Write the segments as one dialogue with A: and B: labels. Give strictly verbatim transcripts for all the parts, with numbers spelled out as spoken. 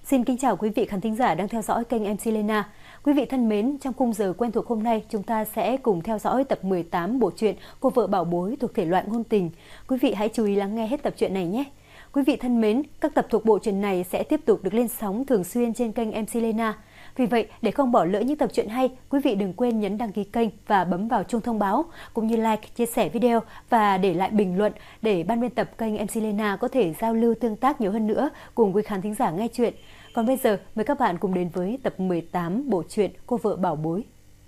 A: Xin kính chào quý vị khán thính giả đang theo dõi kênh em xê Lena. Quý vị thân mến, trong khung giờ quen thuộc hôm nay, chúng ta sẽ cùng theo dõi tập mười tám bộ truyện Cô vợ bảo bối thuộc thể loại ngôn tình. Quý vị hãy chú ý lắng nghe hết tập truyện này nhé. Quý vị thân mến, các tập thuộc bộ truyện này sẽ tiếp tục được lên sóng thường xuyên trên kênh em xê Lena. Vì vậy, để không bỏ lỡ những tập truyện hay, quý vị đừng quên nhấn đăng ký kênh và bấm vào chuông thông báo, cũng như like, chia sẻ video và để lại bình luận để ban biên tập kênh em xê Lena có thể giao lưu tương tác nhiều hơn nữa cùng quý khán thính giả nghe chuyện. Còn bây giờ, mời các bạn cùng đến với tập mười tám bộ truyện Cô vợ bảo bối.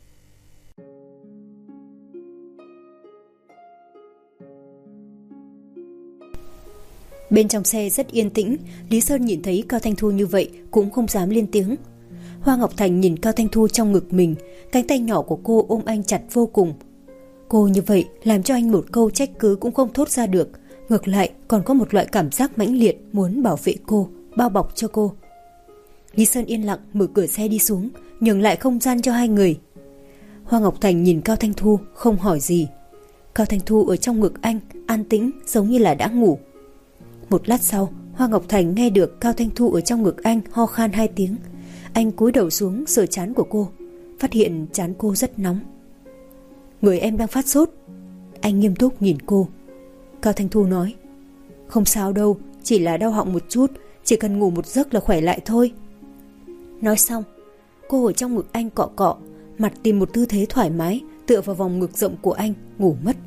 A: Bên trong xe rất yên tĩnh, Lý Sơn nhìn thấy Cao Thanh Thu như vậy cũng không dám lên tiếng. Hoa Ngọc Thành nhìn Cao Thanh Thu trong ngực mình, cánh tay nhỏ của cô ôm anh chặt vô cùng. Cô như vậy làm cho anh một câu trách cứ cũng không thốt ra được, ngược lại còn có một loại cảm giác mãnh liệt muốn bảo vệ cô, bao bọc cho cô. Lý Sơn yên lặng mở cửa xe đi xuống, nhường lại không gian cho hai người. Hoa Ngọc Thành nhìn Cao Thanh Thu không hỏi gì. Cao Thanh Thu ở trong ngực anh an tĩnh giống như là đã ngủ. Một lát sau, Hoa Ngọc Thành nghe được Cao Thanh Thu ở trong ngực anh ho khan hai tiếng. Anh cúi đầu xuống sờ trán của cô, phát hiện trán cô rất nóng. Người em đang phát sốt. Anh nghiêm túc nhìn cô. Cao Thanh Thu nói, không sao đâu, chỉ là đau họng một chút, chỉ cần ngủ một giấc là khỏe lại thôi. Nói xong, cô ở trong ngực anh cọ cọ, mặt tìm một tư thế thoải mái, tựa vào vòng ngực rộng của anh, ngủ mất.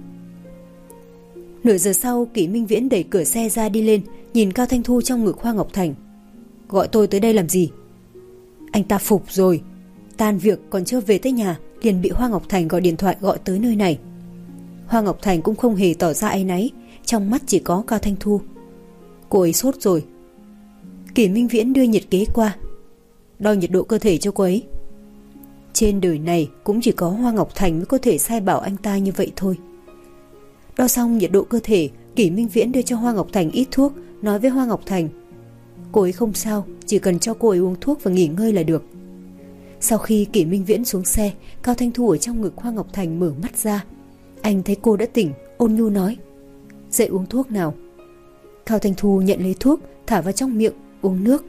A: Nửa giờ sau, Kỷ Minh Viễn đẩy cửa xe ra đi lên, nhìn Cao Thanh Thu trong ngực Hoa Ngọc Thành. Gọi tôi tới đây làm gì? Anh ta phục rồi. Tan việc còn chưa về tới nhà, liền bị Hoa Ngọc Thành gọi điện thoại gọi tới nơi này. Hoa Ngọc Thành cũng không hề tỏ ra áy náy, trong mắt chỉ có Cao Thanh Thu. Cô ấy sốt rồi. Kỷ Minh Viễn đưa nhiệt kế qua, đo nhiệt độ cơ thể cho cô ấy. Trên đời này cũng chỉ có Hoa Ngọc Thành mới có thể sai bảo anh ta như vậy thôi. Đo xong nhiệt độ cơ thể, Kỷ Minh Viễn đưa cho Hoa Ngọc Thành ít thuốc, nói với Hoa Ngọc Thành, cô ấy không sao, chỉ cần cho cô ấy uống thuốc và nghỉ ngơi là được. Sau khi Kỷ Minh Viễn xuống xe, Cao Thanh Thu ở trong ngực Hoa Ngọc Thành mở mắt ra. Anh thấy cô đã tỉnh, ôn nhu nói, dậy uống thuốc nào. Cao Thanh Thu nhận lấy thuốc, thả vào trong miệng, uống nước.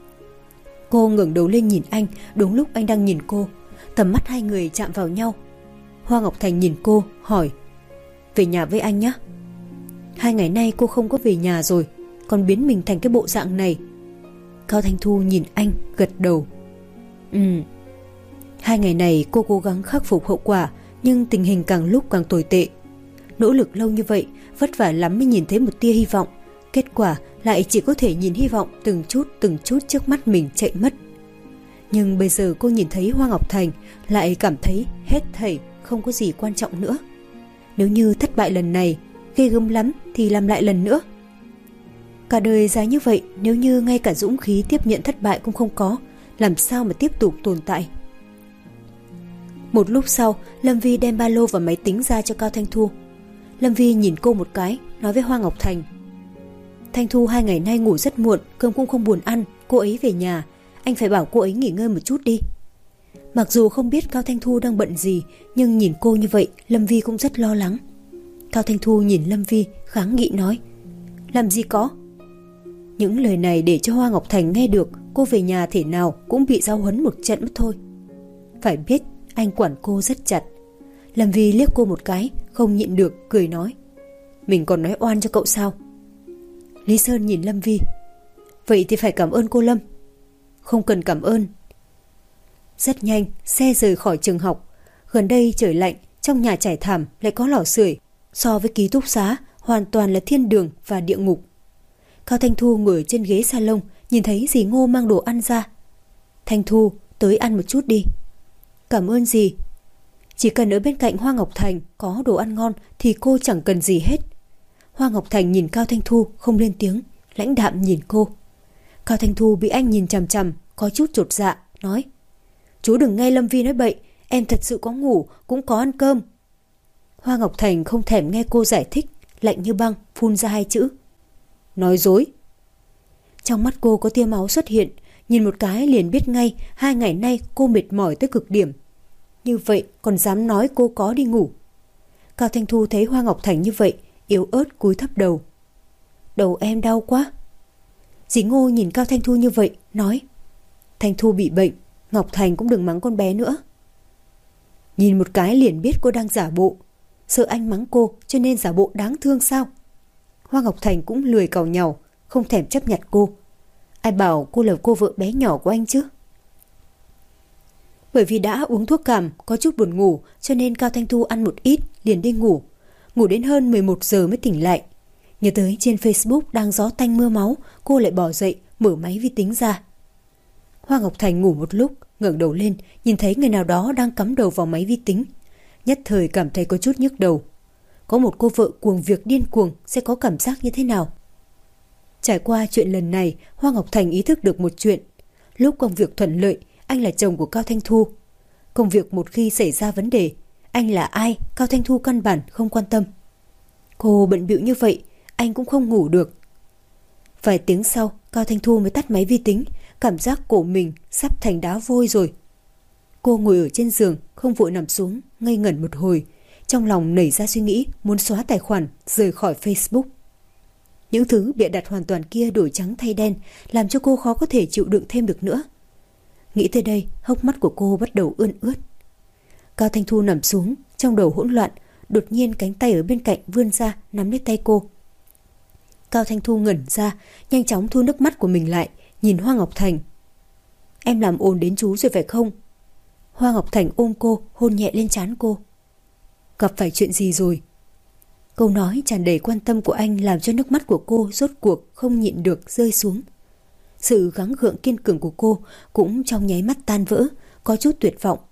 A: Cô ngẩng đầu lên nhìn anh, đúng lúc anh đang nhìn cô. Tầm mắt hai người chạm vào nhau. Hoa Ngọc Thành nhìn cô, hỏi, về nhà với anh nhé. Hai ngày nay cô không có về nhà rồi, còn biến mình thành cái bộ dạng này. Cao Thanh Thu nhìn anh, gật đầu. Ừ. Hai ngày này cô cố gắng khắc phục hậu quả, nhưng tình hình càng lúc càng tồi tệ. Nỗ lực lâu như vậy, vất vả lắm mới nhìn thấy một tia hy vọng. Kết quả lại chỉ có thể nhìn hy vọng từng chút từng chút trước mắt mình chạy mất. Nhưng bây giờ cô nhìn thấy Hoa Ngọc Thành, lại cảm thấy hết thảy không có gì quan trọng nữa. Nếu như thất bại lần này, ghê gớm lắm thì làm lại lần nữa. Cả đời dài như vậy, nếu như ngay cả dũng khí tiếp nhận thất bại cũng không có, làm sao mà tiếp tục tồn tại. Một lúc sau, Lâm Vi đem ba lô và máy tính ra cho Cao Thanh Thu. Lâm Vi nhìn cô một cái, nói với Hoa Ngọc Thành, Thanh Thu hai ngày nay ngủ rất muộn, cơm cũng không buồn ăn, cô ấy về nhà, anh phải bảo cô ấy nghỉ ngơi một chút đi. Mặc dù không biết Cao Thanh Thu đang bận gì, nhưng nhìn cô như vậy, Lâm Vi cũng rất lo lắng. Cao Thanh Thu nhìn Lâm Vi, kháng nghị nói, làm gì có. Những lời này để cho Hoa Ngọc Thành nghe được, cô về nhà thể nào cũng bị giáo huấn một trận mất thôi. Phải biết, anh quản cô rất chặt. Lâm Vi liếc cô một cái, không nhịn được, cười nói, mình còn nói oan cho cậu sao? Lý Sơn nhìn Lâm Vi, vậy thì phải cảm ơn cô Lâm. Không cần cảm ơn. Rất nhanh, xe rời khỏi trường học. Gần đây trời lạnh, trong nhà trải thảm lại có lò sưởi. So với ký túc xá, hoàn toàn là thiên đường và địa ngục. Cao Thanh Thu ngồi trên ghế salon, nhìn thấy dì Ngô mang đồ ăn ra. Thanh Thu, tới ăn một chút đi. Cảm ơn dì. Chỉ cần ở bên cạnh Hoa Ngọc Thành có đồ ăn ngon thì cô chẳng cần gì hết. Hoa Ngọc Thành nhìn Cao Thanh Thu không lên tiếng, lãnh đạm nhìn cô. Cao Thanh Thu bị anh nhìn chằm chằm, có chút chột dạ, nói, chú đừng nghe Lâm Vi nói bậy, em thật sự có ngủ, cũng có ăn cơm. Hoa Ngọc Thành không thèm nghe cô giải thích, lạnh như băng, phun ra hai chữ, nói dối. Trong mắt cô có tia máu xuất hiện, nhìn một cái liền biết ngay hai ngày nay cô mệt mỏi tới cực điểm. Như vậy còn dám nói cô có đi ngủ. Cao Thanh Thu thấy Hoa Ngọc Thành như vậy, yếu ớt cúi thấp đầu. Đầu em đau quá. Dì Ngô nhìn Cao Thanh Thu như vậy, nói, Thanh Thu bị bệnh, Ngọc Thành cũng đừng mắng con bé nữa. Nhìn một cái liền biết cô đang giả bộ. Sợ anh mắng cô cho nên giả bộ đáng thương sao? Hoa Ngọc Thành cũng lười càu nhàu, không thèm chấp nhận cô. Ai bảo cô là cô vợ bé nhỏ của anh chứ? Bởi vì đã uống thuốc cảm, có chút buồn ngủ, cho nên Cao Thanh Thu ăn một ít liền đi ngủ. Ngủ đến hơn mười một giờ mới tỉnh lại. Nhớ tới trên Facebook đang gió tanh mưa máu, cô lại bỏ dậy mở máy vi tính ra. Hoa Ngọc Thành ngủ một lúc, ngẩng đầu lên, nhìn thấy người nào đó đang cắm đầu vào máy vi tính. Nhất thời cảm thấy có chút nhức đầu. Có một cô vợ cuồng việc điên cuồng sẽ có cảm giác như thế nào? Trải qua chuyện lần này, Hoa Ngọc Thành ý thức được một chuyện. Lúc công việc thuận lợi, anh là chồng của Cao Thanh Thu. Công việc một khi xảy ra vấn đề, anh là ai, Cao Thanh Thu căn bản không quan tâm. Cô bận bịu như vậy, anh cũng không ngủ được. Vài tiếng sau, Cao Thanh Thu mới tắt máy vi tính, cảm giác cổ mình sắp thành đá vôi rồi. Cô ngồi ở trên giường, không vội nằm xuống, ngây ngẩn một hồi. Trong lòng nảy ra suy nghĩ muốn xóa tài khoản, rời khỏi Facebook. Những thứ bịa đặt hoàn toàn kia đổi trắng thay đen, làm cho cô khó có thể chịu đựng thêm được nữa. Nghĩ tới đây, hốc mắt của cô bắt đầu ươn ướt. Cao Thanh Thu nằm xuống, trong đầu hỗn loạn, đột nhiên cánh tay ở bên cạnh vươn ra nắm lấy tay cô. Cao Thanh Thu ngẩn ra, nhanh chóng thu nước mắt của mình lại, nhìn Hoa Ngọc Thành. Em làm ồn đến chú rồi phải không? Hoa Ngọc Thành ôm cô, hôn nhẹ lên trán cô. Gặp phải chuyện gì rồi? Câu nói tràn đầy quan tâm của anh làm cho nước mắt của cô rốt cuộc không nhịn được rơi xuống. Sự gắng gượng kiên cường của cô cũng trong nháy mắt tan vỡ, có chút tuyệt vọng.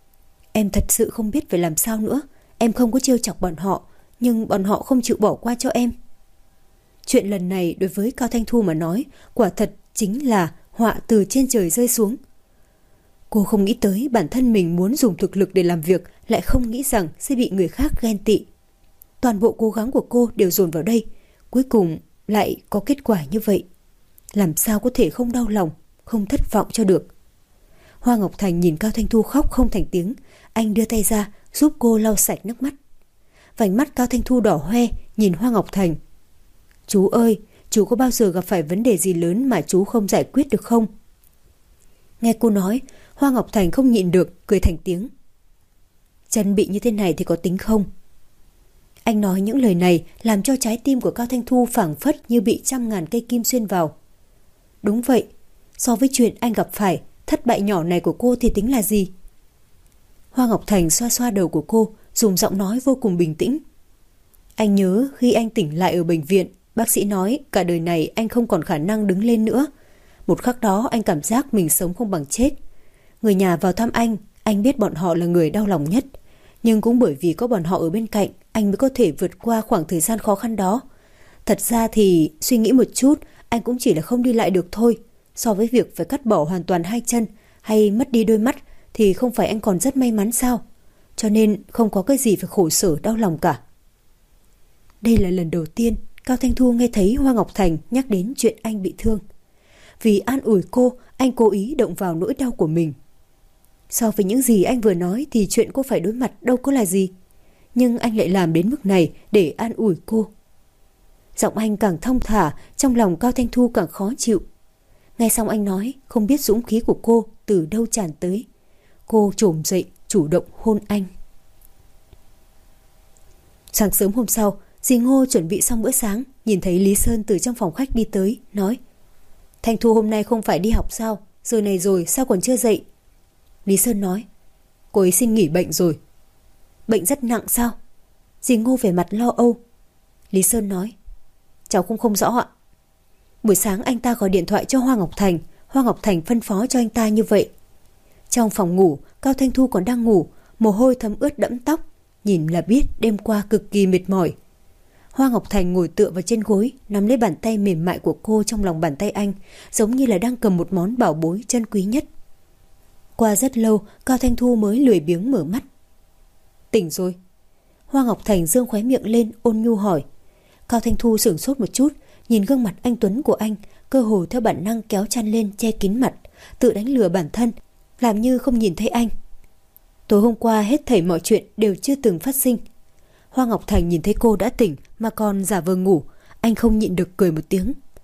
A: Em thật sự không biết phải làm sao nữa. Em không có trêu chọc bọn họ, nhưng bọn họ không chịu bỏ qua cho em. Chuyện lần này đối với Cao Thanh Thu mà nói, quả thật chính là họa từ trên trời rơi xuống. Cô không nghĩ tới bản thân mình muốn dùng thực lực để làm việc, lại không nghĩ rằng sẽ bị người khác ghen tị. Toàn bộ cố gắng của cô đều dồn vào đây, cuối cùng lại có kết quả như vậy. Làm sao có thể không đau lòng, không thất vọng cho được. Hoa Ngọc Thành nhìn Cao Thanh Thu khóc không thành tiếng, anh đưa tay ra giúp cô lau sạch nước mắt. Vành mắt Cao Thanh Thu đỏ hoe, nhìn Hoa Ngọc Thành. Chú ơi, chú có bao giờ gặp phải vấn đề gì lớn mà chú không giải quyết được không? Nghe cô nói, Hoa Ngọc Thành không nhịn được, cười thành tiếng. Chân bị như thế này thì có tính không? Anh nói những lời này làm cho trái tim của Cao Thanh Thu phảng phất như bị trăm ngàn cây kim xuyên vào. Đúng vậy, so với chuyện anh gặp phải, thất bại nhỏ này của cô thì tính là gì? Hoa Ngọc Thành xoa xoa đầu của cô, dùng giọng nói vô cùng bình tĩnh. Anh nhớ khi anh tỉnh lại ở bệnh viện, bác sĩ nói cả đời này anh không còn khả năng đứng lên nữa. Một khắc đó anh cảm giác mình sống không bằng chết. Người nhà vào thăm anh, anh biết bọn họ là người đau lòng nhất. Nhưng cũng bởi vì có bọn họ ở bên cạnh, anh mới có thể vượt qua khoảng thời gian khó khăn đó. Thật ra thì suy nghĩ một chút, anh cũng chỉ là không đi lại được thôi. So với việc phải cắt bỏ hoàn toàn hai chân hay mất đi đôi mắt thì không phải anh còn rất may mắn sao? Cho nên không có cái gì phải khổ sở đau lòng cả. Đây là lần đầu tiên Cao Thanh Thu nghe thấy Hoa Ngọc Thành nhắc đến chuyện anh bị thương. Vì an ủi cô, anh cố ý động vào nỗi đau của mình. So với những gì anh vừa nói thì chuyện cô phải đối mặt đâu có là gì. Nhưng anh lại làm đến mức này để an ủi cô. Giọng anh càng thong thả, trong lòng Cao Thanh Thu càng khó chịu. Nghe xong anh nói, không biết dũng khí của cô từ đâu tràn tới. Cô trồm dậy, chủ động hôn anh. Sáng sớm hôm sau, dì Ngô chuẩn bị xong bữa sáng, nhìn thấy Lý Sơn từ trong phòng khách đi tới, nói: Thanh Thu hôm nay không phải đi học sao? Giờ này rồi sao còn chưa dậy? Lý Sơn nói: Cô ấy xin nghỉ bệnh rồi. Bệnh rất nặng sao? Dì Ngô vẻ mặt lo âu. Lý Sơn nói: Cháu cũng không rõ ạ. Buổi sáng anh ta gọi điện thoại cho Hoa Ngọc Thành, Hoa Ngọc Thành phân phó cho anh ta như vậy. Trong phòng ngủ, Cao Thanh Thu còn đang ngủ, mồ hôi thấm ướt đẫm tóc, nhìn là biết đêm qua cực kỳ mệt mỏi. Hoa Ngọc Thành ngồi tựa vào trên gối, nắm lấy bàn tay mềm mại của cô trong lòng bàn tay anh, giống như là đang cầm một món bảo bối chân quý nhất. Qua rất lâu, Cao Thanh Thu mới lười biếng mở mắt. Tỉnh rồi. Hoa Ngọc Thành giương khóe miệng lên, ôn nhu hỏi. Cao Thanh Thu sửng sốt một chút, nhìn gương mặt anh tuấn của anh, cơ hồ theo bản năng kéo chăn lên che kín mặt, tự đánh lừa bản thân, làm như không nhìn thấy anh. Tối hôm qua hết thảy mọi chuyện đều chưa từng phát sinh. Hoa Ngọc Thành nhìn thấy cô đã tỉnh mà còn giả vờ ngủ, anh không nhịn được cười một tiếng.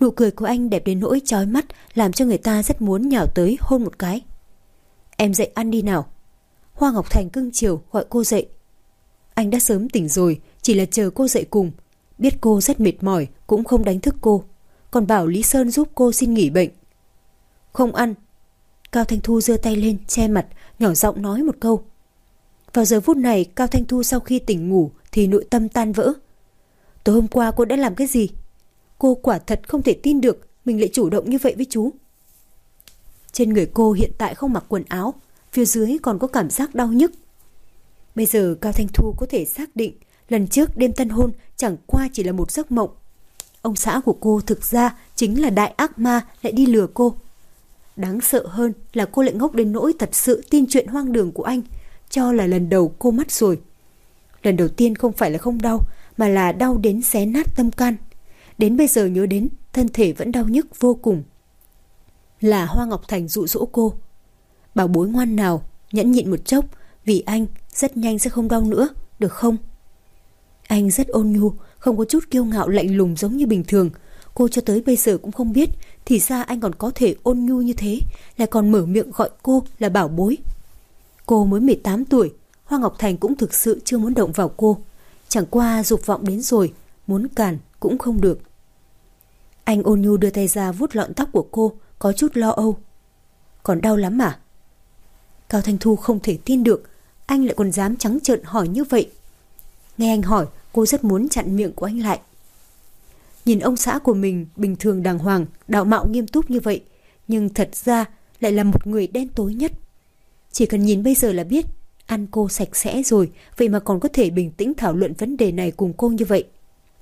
A: Nụ cười của anh đẹp đến nỗi chói mắt, làm cho người ta rất muốn nhào tới hôn một cái. Em dậy ăn đi nào. Hoa Ngọc Thành cưng chiều gọi cô dậy. Anh đã sớm tỉnh rồi, chỉ là chờ cô dậy cùng. Biết cô rất mệt mỏi cũng không đánh thức cô, còn bảo Lý Sơn giúp cô xin nghỉ bệnh. Không ăn. Cao Thanh Thu giơ tay lên che mặt, nhỏ giọng nói một câu. Vào giờ phút này, Cao Thanh Thu sau khi tỉnh ngủ thì nội tâm tan vỡ. Tối hôm qua cô đã làm cái gì? Cô quả thật không thể tin được mình lại chủ động như vậy với chú. Trên người cô hiện tại không mặc quần áo, phía dưới còn có cảm giác đau nhức. Bây giờ Cao Thanh Thu có thể xác định lần trước đêm tân hôn chẳng qua chỉ là một giấc mộng. Ông xã của cô thực ra chính là đại ác ma lại đi lừa cô. Đáng sợ hơn là cô lại ngốc đến nỗi thật sự tin chuyện hoang đường của anh, cho là lần đầu cô mất rồi. Lần đầu tiên không phải là không đau, mà là đau đến xé nát tâm can. Đến bây giờ nhớ đến, thân thể vẫn đau nhức vô cùng. Là Hoa Ngọc Thành dụ dỗ cô. Bảo bối ngoan nào, nhẫn nhịn một chốc, vì anh rất nhanh sẽ không đau nữa, được không? Anh rất ôn nhu, không có chút kiêu ngạo lạnh lùng giống như bình thường. Cô cho tới bây giờ cũng không biết, thì ra anh còn có thể ôn nhu như thế, lại còn mở miệng gọi cô là bảo bối. Cô mới mười tám tuổi, Hoa Ngọc Thành cũng thực sự chưa muốn động vào cô. Chẳng qua dục vọng đến rồi, muốn cản cũng không được. Anh ôn nhu đưa tay ra vuốt lọn tóc của cô, có chút lo âu. Còn đau lắm à? Cao Thanh Thu không thể tin được, anh lại còn dám trắng trợn hỏi như vậy. Nghe anh hỏi, cô rất muốn chặn miệng của anh lại. Nhìn ông xã của mình bình thường đàng hoàng, đạo mạo nghiêm túc như vậy, nhưng thật ra lại là một người đen tối nhất. Chỉ cần nhìn bây giờ là biết, ăn cô sạch sẽ rồi, vậy mà còn có thể bình tĩnh thảo luận vấn đề này cùng cô như vậy.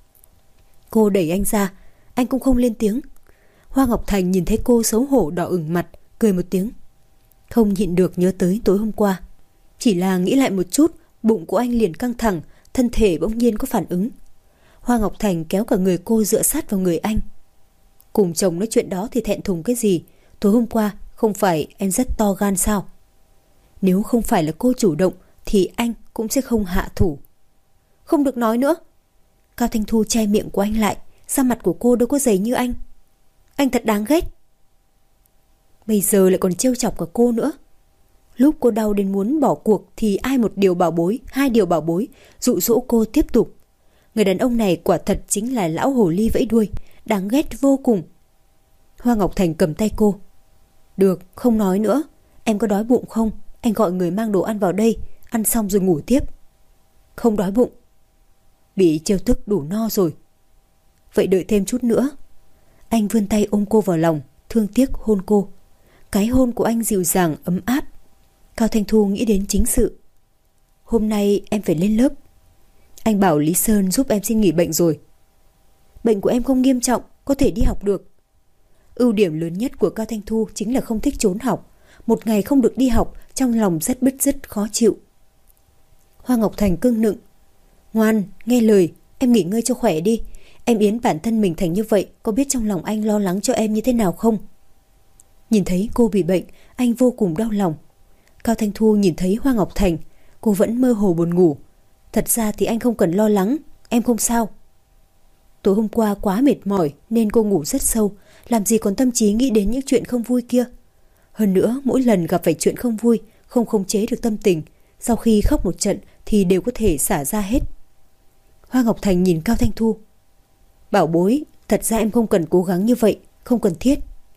A: Cô đẩy anh ra, anh cũng không lên tiếng. Hoa Ngọc Thành nhìn thấy cô xấu hổ đỏ ửng mặt, cười một tiếng. Không nhịn được nhớ tới tối hôm qua. Chỉ là nghĩ lại một chút, bụng của anh liền căng thẳng, thân thể bỗng nhiên có phản ứng. Hoa Ngọc Thành kéo cả người cô dựa sát vào người anh. Cùng chồng nói chuyện đó thì thẹn thùng cái gì? Tối hôm qua không phải em rất to gan sao? Nếu không phải là cô chủ động thì anh cũng sẽ không hạ thủ. Không được nói nữa. Cao Thanh Thu che miệng của anh lại. Da mặt của cô đâu có dày như anh. Anh thật đáng ghét. Bây giờ lại còn trêu chọc cả cô nữa. Lúc cô đau đến muốn bỏ cuộc thì ai một điều bảo bối, hai điều bảo bối, dụ dỗ cô tiếp tục. Người đàn ông này quả thật chính là lão hồ ly vẫy đuôi, đáng ghét vô cùng. Hoa Ngọc Thành cầm tay cô. Được, không nói nữa. Em có đói bụng không? Anh gọi người mang đồ ăn vào đây, ăn xong rồi ngủ tiếp. Không đói bụng. Bị trêu tức đủ no rồi. Vậy đợi thêm chút nữa. Anh vươn tay ôm cô vào lòng, thương tiếc hôn cô. Cái hôn của anh dịu dàng, ấm áp. Cao Thanh Thu nghĩ đến chính sự. Hôm nay em phải lên lớp. Anh bảo Lý Sơn giúp em xin nghỉ bệnh rồi. Bệnh của em không nghiêm trọng, có thể đi học được. Ưu điểm lớn nhất của Cao Thanh Thu chính là không thích trốn học. Một ngày không được đi học, trong lòng rất bứt rứt khó chịu. Hoa Ngọc Thành cưng nựng. Ngoan, nghe lời, em nghỉ ngơi cho khỏe đi. Em yến bản thân mình thành như vậy, có biết trong lòng anh lo lắng cho em như thế nào không? Nhìn thấy cô bị bệnh, anh vô cùng đau lòng. Cao Thanh Thu nhìn thấy Hoa Ngọc Thành, cô vẫn mơ hồ buồn ngủ. Thật ra thì anh không cần lo lắng, em không sao. Tối hôm qua quá mệt mỏi nên cô ngủ rất sâu, làm gì còn tâm trí nghĩ đến những chuyện không vui kia. Hơn nữa, mỗi lần gặp phải chuyện không vui, không khống chế được tâm tình, sau khi khóc một trận thì đều có thể xả ra hết. Hoa Ngọc Thành nhìn Cao Thanh Thu. Bảo bối, thật ra em không cần cố gắng như vậy, không cần thiết.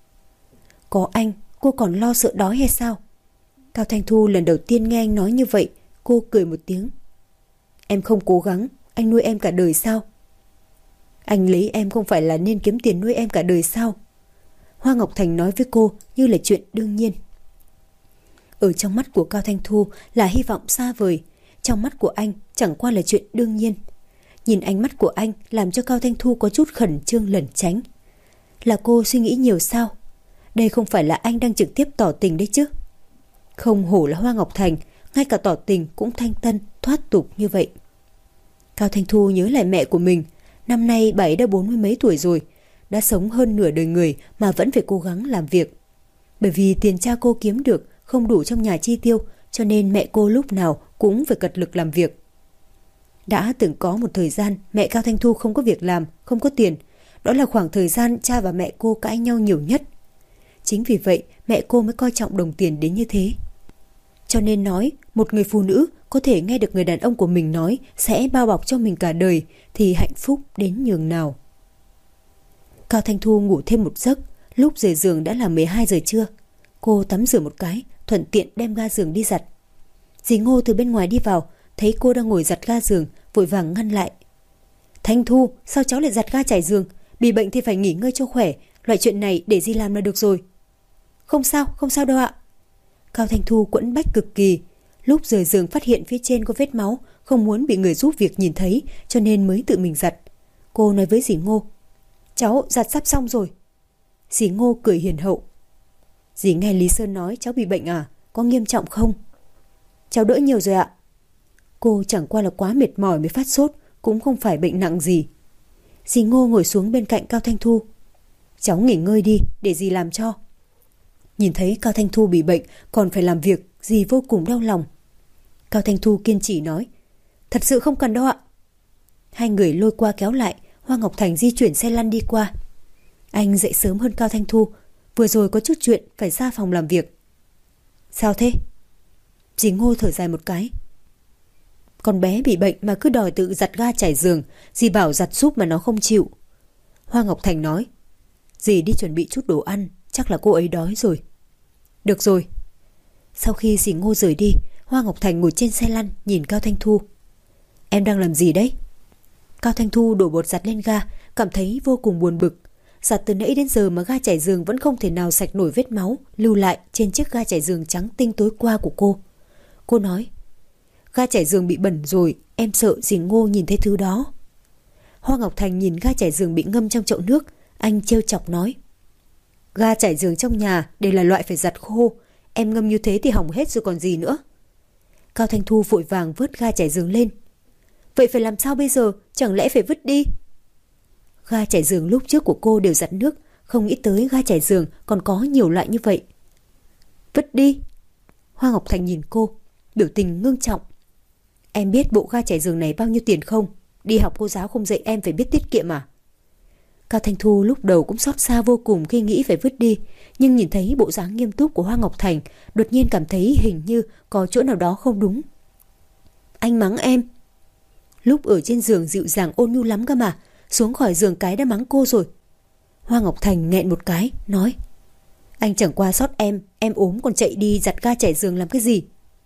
A: Có anh, cô còn lo sợ đói hay sao? Cao Thanh Thu lần đầu tiên nghe anh nói như vậy, cô cười một tiếng. Em không cố gắng, anh nuôi em cả đời sao? Anh lấy em không phải là nên kiếm tiền nuôi em cả đời sao? Hoa Ngọc Thành nói với cô như là chuyện đương nhiên. Ở trong mắt của Cao Thanh Thu là hy vọng xa vời, trong mắt của anh chẳng qua là chuyện đương nhiên. Nhìn ánh mắt của anh làm cho Cao Thanh Thu có chút khẩn trương lẩn tránh. Là cô suy nghĩ nhiều sao? Đây không phải là anh đang trực tiếp tỏ tình đấy chứ? Không hổ là Hoa Ngọc Thành, ngay cả tỏ tình cũng thanh tân, thoát tục như vậy. Cao Thanh Thu nhớ lại mẹ của mình. Năm nay bà ấy đã bốn mươi mấy tuổi rồi, đã sống hơn nửa đời người mà vẫn phải cố gắng làm việc. Bởi vì tiền cha cô kiếm được không đủ trong nhà chi tiêu, cho nên mẹ cô lúc nào cũng phải cật lực làm việc. Đã từng có một thời gian mẹ Cao Thanh Thu không có việc làm, không có tiền. đó là khoảng thời gian cha và mẹ cô cãi nhau nhiều nhất. Chính vì vậy mẹ cô mới coi trọng đồng tiền đến như thế. Cho nên nói, một người phụ nữ có thể nghe được người đàn ông của mình nói sẽ bao bọc cho mình cả đời thì hạnh phúc đến nhường nào. Cao Thanh Thu ngủ thêm một giấc, lúc rời giường đã là mười hai giờ trưa. Cô tắm rửa một cái, thuận tiện đem ga giường đi giặt. Dì Ngô từ bên ngoài đi vào, thấy cô đang ngồi giặt ga giường, vội vàng ngăn lại. Thanh Thu, sao cháu lại giặt ga trải giường? Bị bệnh thì phải nghỉ ngơi cho khỏe, loại chuyện này để dì làm là được rồi. Không sao, không sao đâu ạ. Cao Thanh Thu quẫn bách cực kỳ. Lúc rời giường phát hiện phía trên có vết máu, không muốn bị người giúp việc nhìn thấy, cho nên mới tự mình giặt. Cô nói với dì Ngô, cháu giặt sắp xong rồi. Dì Ngô cười hiền hậu. Dì nghe Lý Sơn nói cháu bị bệnh à? Có nghiêm trọng không? Cháu đỡ nhiều rồi ạ. Cô chẳng qua là quá mệt mỏi mới phát sốt, cũng không phải bệnh nặng gì. Dì Ngô ngồi xuống bên cạnh Cao Thanh Thu. Cháu nghỉ ngơi đi, để dì làm cho. Nhìn thấy Cao Thanh Thu bị bệnh còn phải làm việc, dì vô cùng đau lòng. Cao Thanh Thu kiên trì nói, thật sự không cần đâu ạ. Hai người lôi qua kéo lại, Hoa Ngọc Thành di chuyển xe lăn đi qua. Anh dậy sớm hơn Cao Thanh Thu, vừa rồi có chút chuyện phải ra phòng làm việc. Sao thế? Dì Ngô thở dài một cái. Con bé bị bệnh mà cứ đòi tự giặt ga trải giường, dì bảo giặt giúp mà nó không chịu. Hoa Ngọc Thành nói, dì đi chuẩn bị chút đồ ăn, chắc là cô ấy đói rồi. Được rồi. Sau khi dì Ngô rời đi, Hoa Ngọc Thành ngồi trên xe lăn nhìn Cao Thanh Thu. Em đang làm gì đấy? Cao Thanh Thu đổ bột giặt lên ga, cảm thấy vô cùng buồn bực. Giặt từ nãy đến giờ mà ga trải giường vẫn không thể nào sạch nổi vết máu lưu lại trên chiếc ga trải giường trắng tinh tối qua của cô. Cô nói, ga trải giường bị bẩn rồi, em sợ dì Ngô nhìn thấy thứ đó. Hoa Ngọc Thành nhìn ga trải giường bị ngâm trong chậu nước, anh trêu chọc nói, ga trải giường trong nhà đây là loại phải giặt khô, em ngâm như thế thì hỏng hết rồi còn gì nữa. Cao Thanh Thu vội vàng vớt ga trải giường lên. Vậy phải làm sao bây giờ, chẳng lẽ phải vứt đi? Ga trải giường lúc trước của cô đều giặt nước, không nghĩ tới ga trải giường còn có nhiều loại như vậy. Vứt đi. Hoa Ngọc Thành nhìn cô, biểu tình ngưng trọng. Em biết bộ ga trải giường này bao nhiêu tiền không? Đi học cô giáo không dạy em phải biết tiết kiệm à? Cao Thanh Thu lúc đầu cũng xót xa vô cùng khi nghĩ phải vứt đi, nhưng nhìn thấy bộ dáng nghiêm túc của Hoa Ngọc Thành, đột nhiên cảm thấy hình như có chỗ nào đó không đúng. Anh mắng em. Lúc ở trên giường dịu dàng ôn nhu lắm cơ mà, xuống khỏi giường cái đã mắng cô rồi. Hoa Ngọc Thành nghẹn một cái, nói, anh chẳng qua sót em, em ốm còn chạy đi giặt ga trải giường làm cái gì?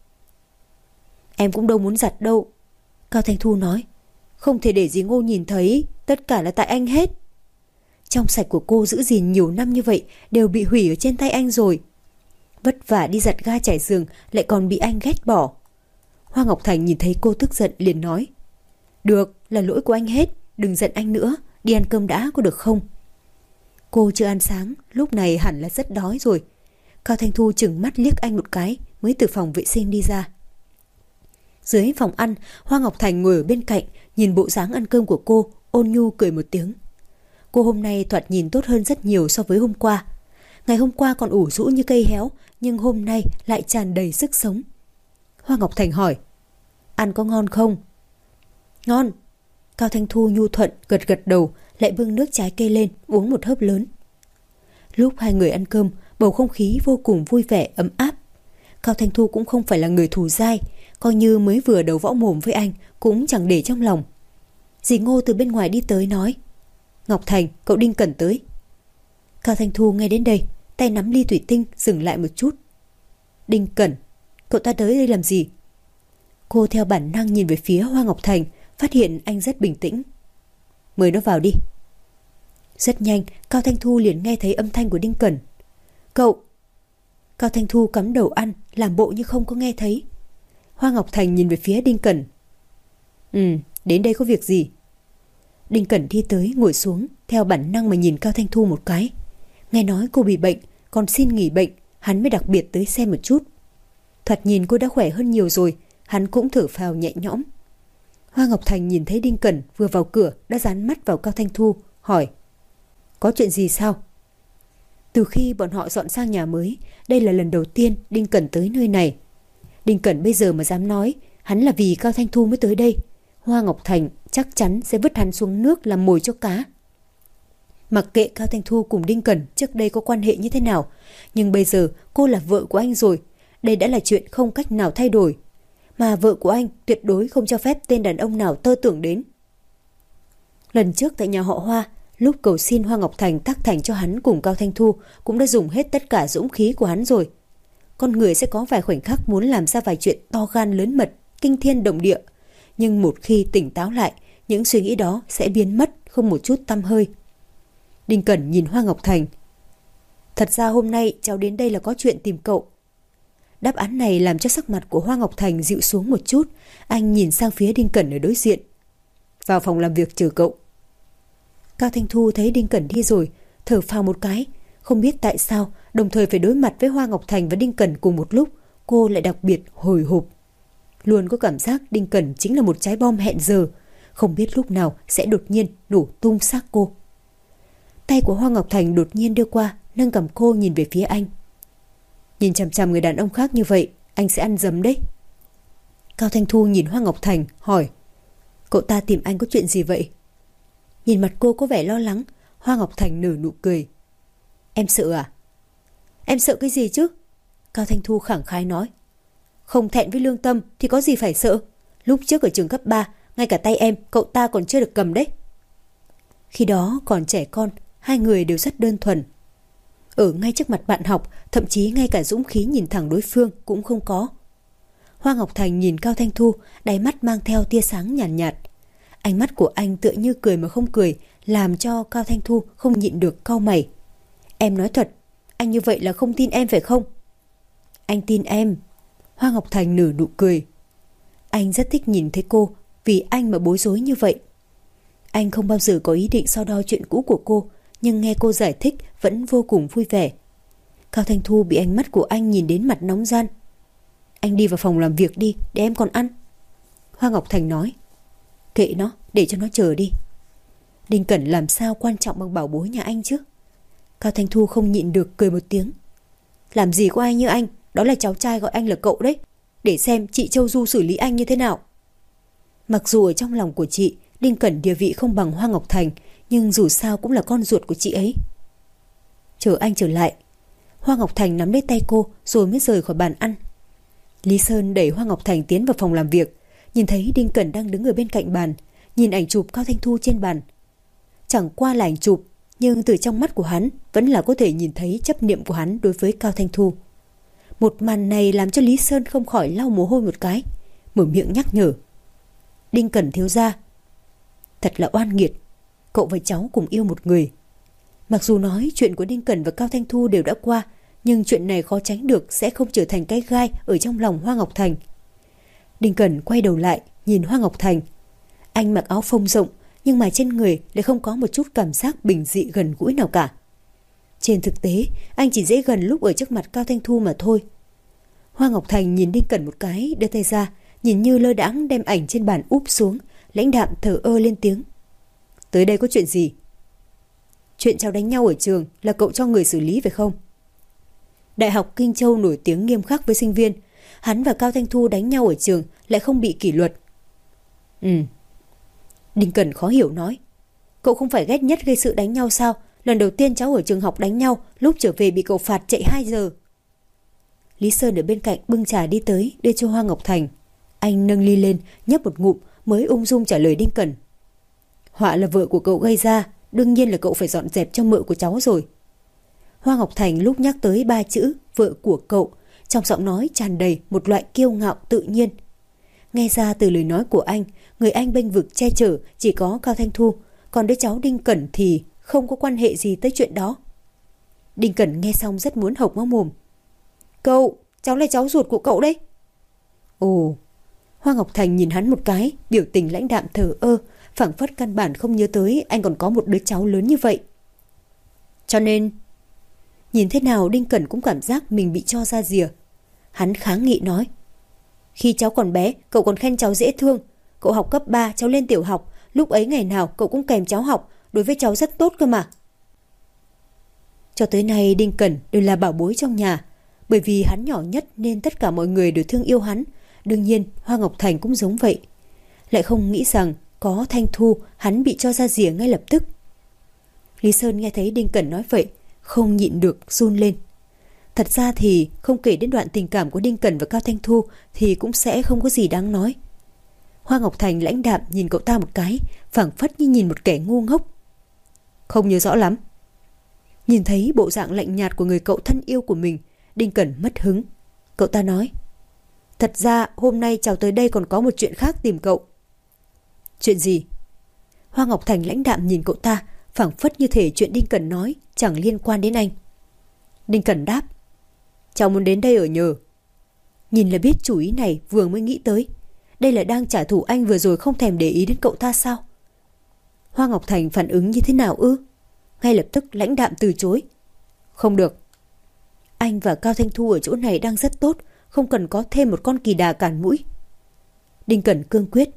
A: Em cũng đâu muốn giặt đâu. Cao Thanh Thu nói, không thể để dì Ngô nhìn thấy, tất cả là tại anh hết. Trong sạch của cô giữ gìn nhiều năm như vậy đều bị hủy ở trên tay anh rồi. Vất vả đi giặt ga trải giường lại còn bị anh ghét bỏ. Hoa Ngọc Thành nhìn thấy cô tức giận liền nói, được, là lỗi của anh hết, đừng giận anh nữa, đi ăn cơm đã có được không? Cô chưa ăn sáng, lúc này hẳn là rất đói rồi. Cao Thanh Thu chừng mắt liếc anh một cái mới từ phòng vệ sinh đi ra. Dưới phòng ăn, Hoa Ngọc Thành ngồi ở bên cạnh, nhìn bộ dáng ăn cơm của cô, ôn nhu cười một tiếng. Cô hôm nay thoạt nhìn tốt hơn rất nhiều so với hôm qua. Ngày hôm qua còn ủ rũ như cây héo, nhưng hôm nay lại tràn đầy sức sống. Hoa Ngọc Thành hỏi, ăn có ngon không? Ngon. Cao Thanh Thu nhu thuận gật gật đầu, lại bưng nước trái cây lên uống một hớp lớn. Lúc hai người ăn cơm, bầu không khí vô cùng vui vẻ ấm áp. Cao Thanh Thu cũng không phải là người thù dai, coi như mới vừa đầu võ mồm với anh cũng chẳng để trong lòng. Dì Ngô từ bên ngoài đi tới nói, Ngọc Thành, cậu Đinh Cẩn tới. Cao Thanh Thu nghe đến đây, tay nắm ly thủy tinh dừng lại một chút. Đinh Cẩn, cậu ta tới đây làm gì? Cô theo bản năng nhìn về phía Hoa Ngọc Thành, phát hiện anh rất bình tĩnh. Mời nó vào đi. Rất nhanh, Cao Thanh Thu liền nghe thấy âm thanh của Đinh Cẩn. Cậu. Cao Thanh Thu cắm đầu ăn, làm bộ như không có nghe thấy. Hoa Ngọc Thành nhìn về phía Đinh Cẩn. Ừ, đến đây có việc gì? Đinh Cẩn đi tới ngồi xuống, theo bản năng mà nhìn Cao Thanh Thu một cái. Nghe nói cô bị bệnh, còn xin nghỉ bệnh, hắn mới đặc biệt tới xem một chút. Thoạt nhìn cô đã khỏe hơn nhiều rồi, hắn cũng thở phào nhẹ nhõm. Hoa Ngọc Thành nhìn thấy Đinh Cẩn vừa vào cửa đã dán mắt vào Cao Thanh Thu, hỏi, có chuyện gì sao? Từ khi bọn họ dọn sang nhà mới, đây là lần đầu tiên Đinh Cẩn tới nơi này. Đinh Cẩn bây giờ mà dám nói, hắn là vì Cao Thanh Thu mới tới đây. Hoa Ngọc Thành chắc chắn sẽ vứt hắn xuống nước làm mồi cho cá. Mặc kệ Cao Thanh Thu cùng Đinh Cẩn trước đây có quan hệ như thế nào, nhưng bây giờ cô là vợ của anh rồi. Đây đã là chuyện không cách nào thay đổi. Mà vợ của anh tuyệt đối không cho phép tên đàn ông nào tơ tưởng đến. Lần trước tại nhà họ Hoa, lúc cầu xin Hoa Ngọc Thành tác thành cho hắn cùng Cao Thanh Thu, cũng đã dùng hết tất cả dũng khí của hắn rồi. Con người sẽ có vài khoảnh khắc muốn làm ra vài chuyện to gan lớn mật, kinh thiên động địa. Nhưng một khi tỉnh táo lại, những suy nghĩ đó sẽ biến mất, không một chút tăm hơi. Đinh Cẩn nhìn Hoa Ngọc Thành. Thật ra hôm nay cháu đến đây là có chuyện tìm cậu. Đáp án này làm cho sắc mặt của Hoa Ngọc Thành dịu xuống một chút. Anh nhìn sang phía Đinh Cẩn ở đối diện. Vào phòng làm việc chờ cậu. Cao Thanh Thu thấy Đinh Cẩn đi rồi, thở phào một cái. Không biết tại sao đồng thời phải đối mặt với Hoa Ngọc Thành và Đinh Cẩn cùng một lúc, cô lại đặc biệt hồi hộp. Luôn có cảm giác Đinh Cẩn chính là một trái bom hẹn giờ, không biết lúc nào sẽ đột nhiên nổ tung xác cô. Tay của Hoa Ngọc Thành đột nhiên đưa qua, nâng cầm cô nhìn về phía anh. Nhìn chằm chằm người đàn ông khác như vậy, anh sẽ ăn dấm đấy. Cao Thanh Thu nhìn Hoa Ngọc Thành hỏi, cậu ta tìm anh có chuyện gì vậy? Nhìn mặt cô có vẻ lo lắng, Hoa Ngọc Thành nở nụ cười. Em sợ à? Em sợ cái gì chứ? Cao Thanh Thu khẳng khái nói. Không thẹn với lương tâm thì có gì phải sợ. Lúc trước ở trường cấp ba, ngay cả tay em cậu ta còn chưa được cầm đấy. Khi đó còn trẻ con, hai người đều rất đơn thuần. Ở ngay trước mặt bạn học, thậm chí ngay cả dũng khí nhìn thẳng đối phương cũng không có. Hoa Ngọc Thành nhìn Cao Thanh Thu, đáy mắt mang theo tia sáng nhàn nhạt, nhạt. Ánh mắt của anh tựa như cười mà không cười, làm cho Cao Thanh Thu không nhịn được cau mày. Em nói thật, anh như vậy là không tin em phải không? Anh tin em. Hoa Ngọc Thành nở nụ cười. Anh rất thích nhìn thấy cô, vì anh mà bối rối như vậy. Anh không bao giờ có ý định so đo chuyện cũ của cô, nhưng nghe cô giải thích vẫn vô cùng vui vẻ. Cao Thanh Thu bị ánh mắt của anh nhìn đến mặt nóng ran. Anh đi vào phòng làm việc đi, để em còn ăn. Hoa Ngọc Thành nói. Kệ nó, để cho nó chờ đi. Đinh Cẩn làm sao quan trọng bằng bảo bối nhà anh chứ? Cao Thanh Thu không nhịn được cười một tiếng. Làm gì có ai như anh, đó là cháu trai gọi anh là cậu đấy. Để xem chị Châu Du xử lý anh như thế nào. Mặc dù ở trong lòng của chị, Đinh Cẩn địa vị không bằng Hoa Ngọc Thành, nhưng dù sao cũng là con ruột của chị ấy. Chờ anh trở lại. Hoa Ngọc Thành nắm lấy tay cô rồi mới rời khỏi bàn ăn. Lý Sơn đẩy Hoa Ngọc Thành tiến vào phòng làm việc, nhìn thấy Đinh Cẩn đang đứng ở bên cạnh bàn, nhìn ảnh chụp Cao Thanh Thu trên bàn. Chẳng qua là ảnh chụp, nhưng từ trong mắt của hắn vẫn là có thể nhìn thấy chấp niệm của hắn đối với Cao Thanh Thu. Một màn này làm cho Lý Sơn không khỏi lau mồ hôi một cái, mở miệng nhắc nhở. Đinh Cẩn thiếu gia, thật là oan nghiệt, cậu và cháu cùng yêu một người. Mặc dù nói chuyện của Đinh Cẩn và Cao Thanh Thu đều đã qua, nhưng chuyện này khó tránh được sẽ không trở thành cái gai ở trong lòng Hoa Ngọc Thành. Đinh Cẩn quay đầu lại nhìn Hoa Ngọc Thành. Anh mặc áo phông rộng, nhưng mà trên người lại không có một chút cảm giác bình dị gần gũi nào cả. Trên thực tế, anh chỉ dễ gần lúc ở trước mặt Cao Thanh Thu mà thôi. Hoa Ngọc Thành nhìn Đinh Cẩn một cái, đưa tay ra, nhìn như lơ đãng đem ảnh trên bàn úp xuống, lãnh đạm thờ ơ lên tiếng. Tới đây có chuyện gì? Chuyện cháu đánh nhau ở trường là cậu cho người xử lý phải không? Đại học Kinh Châu nổi tiếng nghiêm khắc với sinh viên. Hắn và Cao Thanh Thu đánh nhau ở trường lại không bị kỷ luật. Ừ. Đinh Cẩn khó hiểu nói. Cậu không phải ghét nhất gây sự đánh nhau sao? Lần đầu tiên cháu ở trường học đánh nhau, lúc trở về bị cậu phạt chạy hai giờ. Lý Sơn ở bên cạnh bưng trà đi tới, đưa cho Hoa Ngọc Thành. Anh nâng ly lên, nhấp một ngụm, mới ung dung trả lời Đinh Cẩn. Họa là vợ của cậu gây ra, đương nhiên là cậu phải dọn dẹp cho mợ của cháu rồi. Hoa Ngọc Thành lúc nhắc tới ba chữ vợ của cậu, trong giọng nói tràn đầy một loại kiêu ngạo tự nhiên. Nghe ra từ lời nói của anh, người anh bênh vực che chở chỉ có Cao Thanh Thu, còn đứa cháu Đinh Cẩn thì không có quan hệ gì tới chuyện đó. Đinh Cẩn nghe xong rất muốn hộc máu mồm. Cậu, cháu là cháu ruột của cậu đấy. Ồ. Hoa Ngọc Thành nhìn hắn một cái, biểu tình lãnh đạm thờ ơ, phảng phất căn bản không nhớ tới anh còn có một đứa cháu lớn như vậy. Cho nên, nhìn thế nào Đinh Cẩn cũng cảm giác mình bị cho ra rìa. Hắn kháng nghị nói. Khi cháu còn bé, cậu còn khen cháu dễ thương. Cậu học cấp ba, cháu lên tiểu học, lúc ấy ngày nào cậu cũng kèm cháu học, đối với cháu rất tốt cơ mà. Cho tới nay Đinh Cẩn đều là bảo bối trong nhà. Bởi vì hắn nhỏ nhất nên tất cả mọi người đều thương yêu hắn. Đương nhiên Hoa Ngọc Thành cũng giống vậy. Lại không nghĩ rằng có Thanh Thu hắn bị cho ra rìa ngay lập tức. Lý Sơn nghe thấy Đinh Cẩn nói vậy, không nhịn được run lên. Thật ra thì không kể đến đoạn tình cảm của Đinh Cẩn và Cao Thanh Thu thì cũng sẽ không có gì đáng nói. Hoa Ngọc Thành lãnh đạm nhìn cậu ta một cái, phảng phất như nhìn một kẻ ngu ngốc. Không nhớ rõ lắm. Nhìn thấy bộ dạng lạnh nhạt của người cậu thân yêu của mình, Đinh Cẩn mất hứng. Cậu ta nói, thật ra hôm nay cháu tới đây còn có một chuyện khác tìm cậu. Chuyện gì? Hoa Ngọc Thành lãnh đạm nhìn cậu ta, phảng phất như thể chuyện Đinh Cẩn nói chẳng liên quan đến anh. Đinh Cẩn đáp, cháu muốn đến đây ở nhờ. Nhìn là biết chủ ý này vừa mới nghĩ tới. Đây là đang trả thù anh vừa rồi không thèm để ý đến cậu ta sao? Hoa Ngọc Thành phản ứng như thế nào ư? Ngay lập tức lãnh đạm từ chối. Không được. Anh và Cao Thanh Thu ở chỗ này đang rất tốt, không cần có thêm một con kỳ đà cản mũi. Đinh Cẩn cương quyết.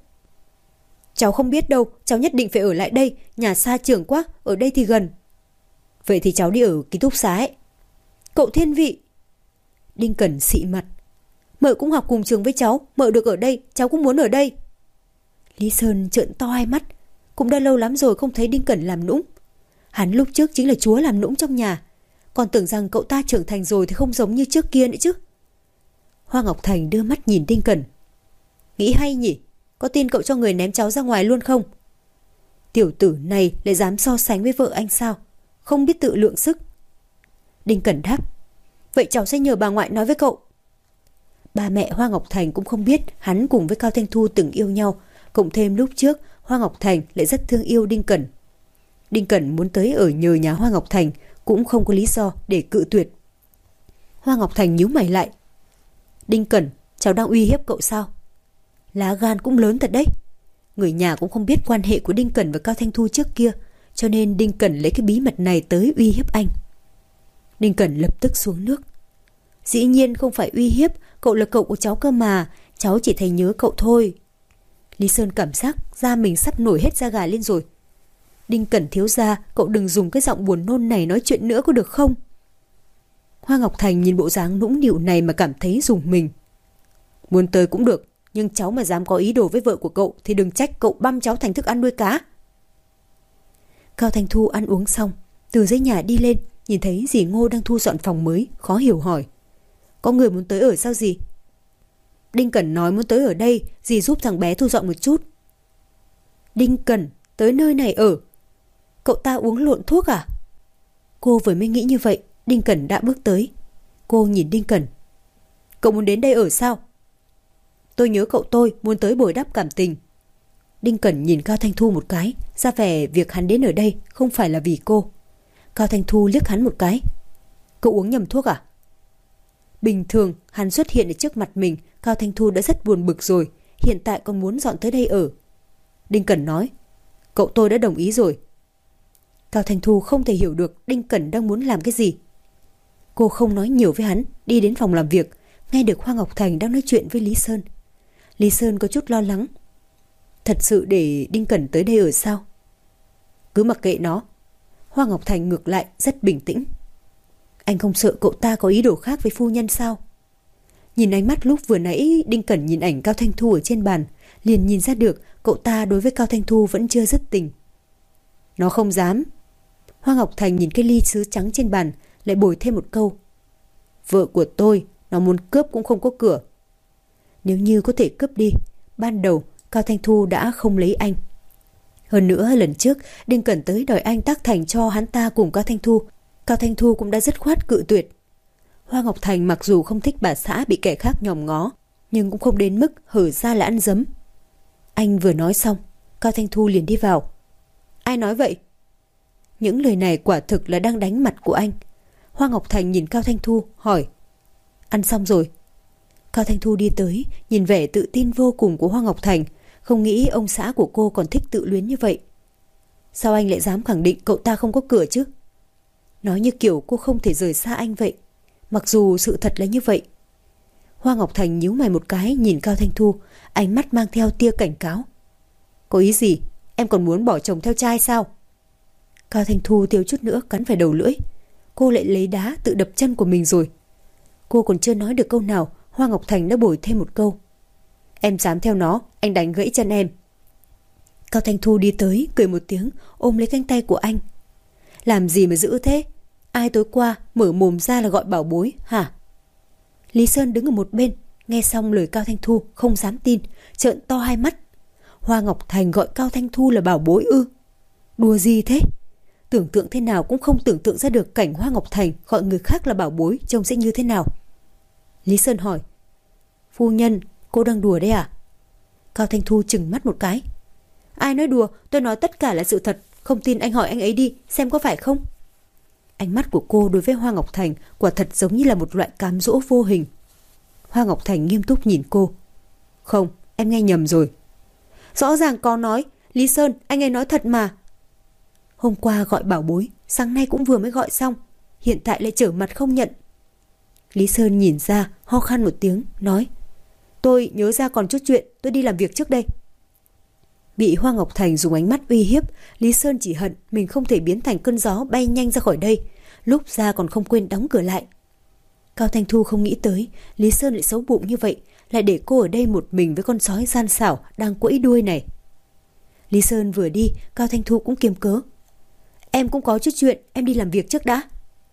A: Cháu không biết đâu, cháu nhất định phải ở lại đây, nhà xa trường quá, ở đây thì gần. Vậy thì cháu đi ở ký túc xá ấy. Cậu thiên vị. Đinh Cẩn xị mặt. Mợ cũng học cùng trường với cháu, mợ được ở đây, cháu cũng muốn ở đây. Lý Sơn trợn to hai mắt. Cũng đã lâu lắm rồi không thấy Đinh Cẩn làm nũng. Hắn lúc trước chính là chúa làm nũng trong nhà, còn tưởng rằng cậu ta trưởng thành rồi thì không giống như trước kia nữa chứ. Hoa Ngọc Thành đưa mắt nhìn Đinh Cẩn. Nghĩ hay nhỉ, có tin cậu cho người ném cháu ra ngoài luôn không? Tiểu tử này lại dám so sánh với vợ anh sao? Không biết tự lượng sức. Đinh Cẩn đáp, vậy cháu sẽ nhờ bà ngoại nói với cậu. Ba mẹ Hoa Ngọc Thành cũng không biết hắn cùng với Cao Thanh Thu từng yêu nhau, cộng thêm lúc trước Hoa Ngọc Thành lại rất thương yêu Đinh Cẩn. Đinh Cẩn muốn tới ở nhờ nhà Hoa Ngọc Thành cũng không có lý do để cự tuyệt. Hoa Ngọc Thành nhíu mày lại. Đinh Cẩn, cháu đang uy hiếp cậu sao? Lá gan cũng lớn thật đấy. Người nhà cũng không biết quan hệ của Đinh Cẩn và Cao Thanh Thu trước kia, cho nên Đinh Cẩn lấy cái bí mật này tới uy hiếp anh. Đinh Cẩn lập tức xuống nước. Dĩ nhiên không phải uy hiếp, cậu là cậu của cháu cơ mà, cháu chỉ thấy nhớ cậu thôi. Lý Sơn cảm giác da mình sắp nổi hết da gà lên rồi. Đinh Cẩn thiếu gia, cậu đừng dùng cái giọng buồn nôn này nói chuyện nữa có được không? Hoa Ngọc Thành nhìn bộ dáng nũng nịu này mà cảm thấy rùng mình. Muốn tới cũng được, nhưng cháu mà dám có ý đồ với vợ của cậu thì đừng trách cậu băm cháu thành thức ăn nuôi cá. Cao Thanh Thu ăn uống xong, từ dưới nhà đi lên, nhìn thấy dì Ngô đang thu dọn phòng mới, khó hiểu hỏi. Có người muốn tới ở sao dì? Đinh Cẩn nói muốn tới ở đây, dì giúp thằng bé thu dọn một chút. Đinh Cẩn tới nơi này ở? Cậu ta uống lộn thuốc à? Cô vừa mới nghĩ như vậy, Đinh Cẩn đã bước tới. Cô nhìn Đinh Cẩn. Cậu muốn đến đây ở sao? Tôi nhớ cậu tôi muốn tới bồi đắp cảm tình. Đinh Cẩn nhìn Cao Thanh Thu một cái, ra vẻ việc hắn đến ở đây không phải là vì cô. Cao Thanh Thu liếc hắn một cái. Cậu uống nhầm thuốc à? Bình thường hắn xuất hiện ở trước mặt mình, Cao Thanh Thu đã rất buồn bực rồi, hiện tại còn muốn dọn tới đây ở. Đinh Cẩn nói, cậu tôi đã đồng ý rồi. Cao Thanh Thu không thể hiểu được Đinh Cẩn đang muốn làm cái gì. Cô không nói nhiều với hắn, đi đến phòng làm việc, nghe được Hoa Ngọc Thành đang nói chuyện với Lý Sơn. Lý Sơn có chút lo lắng. Thật sự để Đinh Cẩn tới đây ở sao? Cứ mặc kệ nó. Hoa Ngọc Thành ngược lại rất bình tĩnh. Anh không sợ cậu ta có ý đồ khác với phu nhân sao? Nhìn ánh mắt lúc vừa nãy Đinh Cẩn nhìn ảnh Cao Thanh Thu ở trên bàn, liền nhìn ra được cậu ta đối với Cao Thanh Thu vẫn chưa dứt tình. Nó không dám. Hoa Ngọc Thành nhìn cái ly sứ trắng trên bàn, lại bồi thêm một câu. Vợ của tôi, nó muốn cướp cũng không có cửa. Nếu như có thể cướp đi, ban đầu Cao Thanh Thu đã không lấy anh. Hơn nữa lần trước Đinh Cẩn tới đòi anh tác thành cho hắn ta cùng Cao Thanh Thu, Cao Thanh Thu cũng đã dứt khoát cự tuyệt. Hoa Ngọc Thành mặc dù không thích bà xã bị kẻ khác nhòm ngó, nhưng cũng không đến mức hở ra là ăn dấm. Anh vừa nói xong, Cao Thanh Thu liền đi vào. Ai nói vậy? Những lời này quả thực là đang đánh mặt của anh. Hoa Ngọc Thành nhìn Cao Thanh Thu hỏi. Ăn xong rồi? Cao Thanh Thu đi tới, nhìn vẻ tự tin vô cùng của Hoa Ngọc Thành, không nghĩ ông xã của cô còn thích tự luyến như vậy. Sao anh lại dám khẳng định cậu ta không có cửa chứ? Nói như kiểu cô không thể rời xa anh vậy, mặc dù sự thật là như vậy. Hoa Ngọc Thành nhíu mày một cái nhìn Cao Thanh Thu, ánh mắt mang theo tia cảnh cáo. Có ý gì? Em còn muốn bỏ chồng theo trai sao? Cao Thanh Thu thiếu chút nữa cắn phải đầu lưỡi. Cô lại lấy đá tự đập chân của mình rồi. Cô còn chưa nói được câu nào, Hoa Ngọc Thành đã bồi thêm một câu. Em dám theo nó, anh đánh gãy chân em. Cao Thanh Thu đi tới, cười một tiếng, ôm lấy cánh tay của anh. Làm gì mà giữ thế? Ai tối qua mở mồm ra là gọi bảo bối hả? Lý Sơn đứng ở một bên, nghe xong lời Cao Thanh Thu không dám tin, trợn to hai mắt. Hoa Ngọc Thành gọi Cao Thanh Thu là bảo bối ư? Đùa gì thế? Tưởng tượng thế nào cũng không tưởng tượng ra được cảnh Hoa Ngọc Thành gọi người khác là bảo bối trông sẽ như thế nào. Lý Sơn hỏi: Phu nhân, cô đang đùa đấy à? Cao Thanh Thu trừng mắt một cái: Ai nói đùa, tôi nói tất cả là sự thật. Không tin anh hỏi anh ấy đi, xem có phải không? Ánh mắt của cô đối với Hoa Ngọc Thành quả thật giống như là một loại cám dỗ vô hình. Hoa Ngọc Thành nghiêm túc nhìn cô: Không, em nghe nhầm rồi. Rõ ràng có nói, Lý Sơn, anh ấy nói thật mà. Hôm qua gọi bảo bối, sáng nay cũng vừa mới gọi xong, hiện tại lại trở mặt không nhận. Lý Sơn nhìn ra, ho khan một tiếng, nói: Tôi nhớ ra còn chút chuyện, tôi đi làm việc trước đây. Bị Hoa Ngọc Thành dùng ánh mắt uy hiếp, Lý Sơn chỉ hận mình không thể biến thành cơn gió bay nhanh ra khỏi đây, lúc ra còn không quên đóng cửa lại. Cao Thanh Thu không nghĩ tới Lý Sơn lại xấu bụng như vậy, lại để cô ở đây một mình với con sói gian xảo đang quẫy đuôi này. Lý Sơn vừa đi, Cao Thanh Thu cũng kiềm cớ: Em cũng có chút chuyện, em đi làm việc trước đã.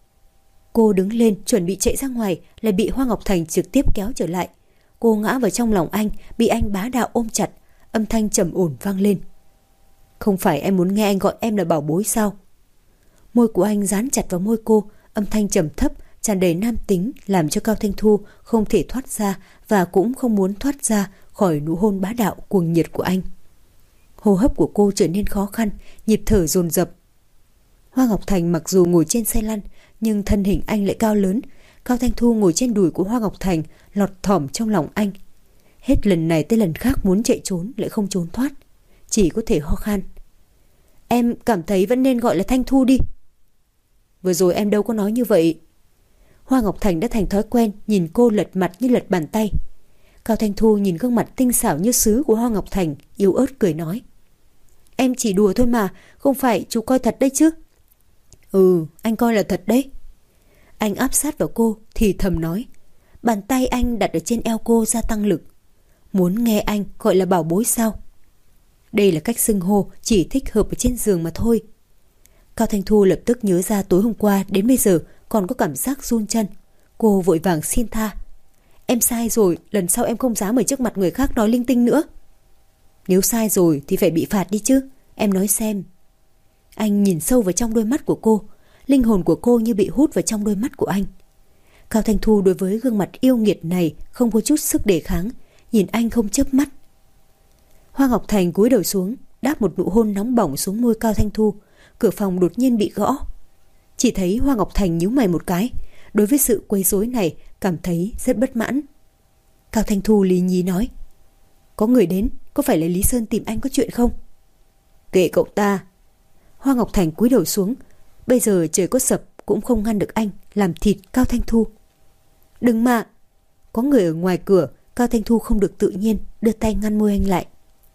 A: Cô đứng lên chuẩn bị chạy ra ngoài, lại bị Hoa Ngọc Thành trực tiếp kéo trở lại. Cô ngã vào trong lòng anh, bị anh bá đạo ôm chặt, âm thanh trầm ổn vang lên: Không phải em muốn nghe anh gọi em là bảo bối sao? Môi của anh dán chặt vào môi cô, âm thanh trầm thấp, tràn đầy nam tính, làm cho Cao Thanh Thu không thể thoát ra và cũng không muốn thoát ra khỏi nụ hôn bá đạo cuồng nhiệt của anh. Hô hấp của cô trở nên khó khăn, nhịp thở dồn dập. Hoa Ngọc Thành mặc dù ngồi trên xe lăn, nhưng thân hình anh lại cao lớn. Cao Thanh Thu ngồi trên đùi của Hoa Ngọc Thành, lọt thỏm trong lòng anh. Hết lần này tới lần khác muốn chạy trốn lại không trốn thoát, chỉ có thể ho khan: Em cảm thấy vẫn nên gọi là Thanh Thu đi. Vừa rồi em đâu có nói như vậy. Hoa Ngọc Thành đã thành thói quen nhìn cô lật mặt như lật bàn tay. Cao Thanh Thu nhìn gương mặt tinh xảo như sứ của Hoa Ngọc Thành, yếu ớt cười nói: Em chỉ đùa thôi mà, không phải chú coi thật đấy chứ? Ừ, anh coi là thật đấy. Anh áp sát vào cô thì thầm nói, bàn tay anh đặt ở trên eo cô gia tăng lực. Muốn nghe anh gọi là bảo bối sao? Đây là cách xưng hô chỉ thích hợp ở trên giường mà thôi. Cao Thanh Thu lập tức nhớ ra tối hôm qua đến bây giờ còn có cảm giác run chân. Cô vội vàng xin tha: Em sai rồi, lần sau em không dám ở trước mặt người khác nói linh tinh nữa. Nếu sai rồi thì phải bị phạt đi chứ, em nói xem. Anh nhìn sâu vào trong đôi mắt của cô, linh hồn của cô như bị hút vào trong đôi mắt của anh. Cao Thanh Thu đối với gương mặt yêu nghiệt này không có chút sức đề kháng, nhìn anh không chớp mắt. Hoa Ngọc Thành cúi đầu xuống, đáp một nụ hôn nóng bỏng xuống môi Cao Thanh Thu. Cửa phòng đột nhiên bị gõ. Chỉ thấy Hoa Ngọc Thành nhíu mày một cái, đối với sự quấy rối này cảm thấy rất bất mãn. Cao Thanh Thu lý nhí nói: Có người đến, có phải là Lý Sơn tìm anh có chuyện không? Kệ cậu ta. Hoa Ngọc Thành cúi đầu xuống, bây giờ trời có sập cũng không ngăn được anh làm thịt Cao Thanh Thu. Đừng mà. Có người ở ngoài cửa. Cao Thanh Thu không được tự nhiên, đưa tay ngăn môi anh lại.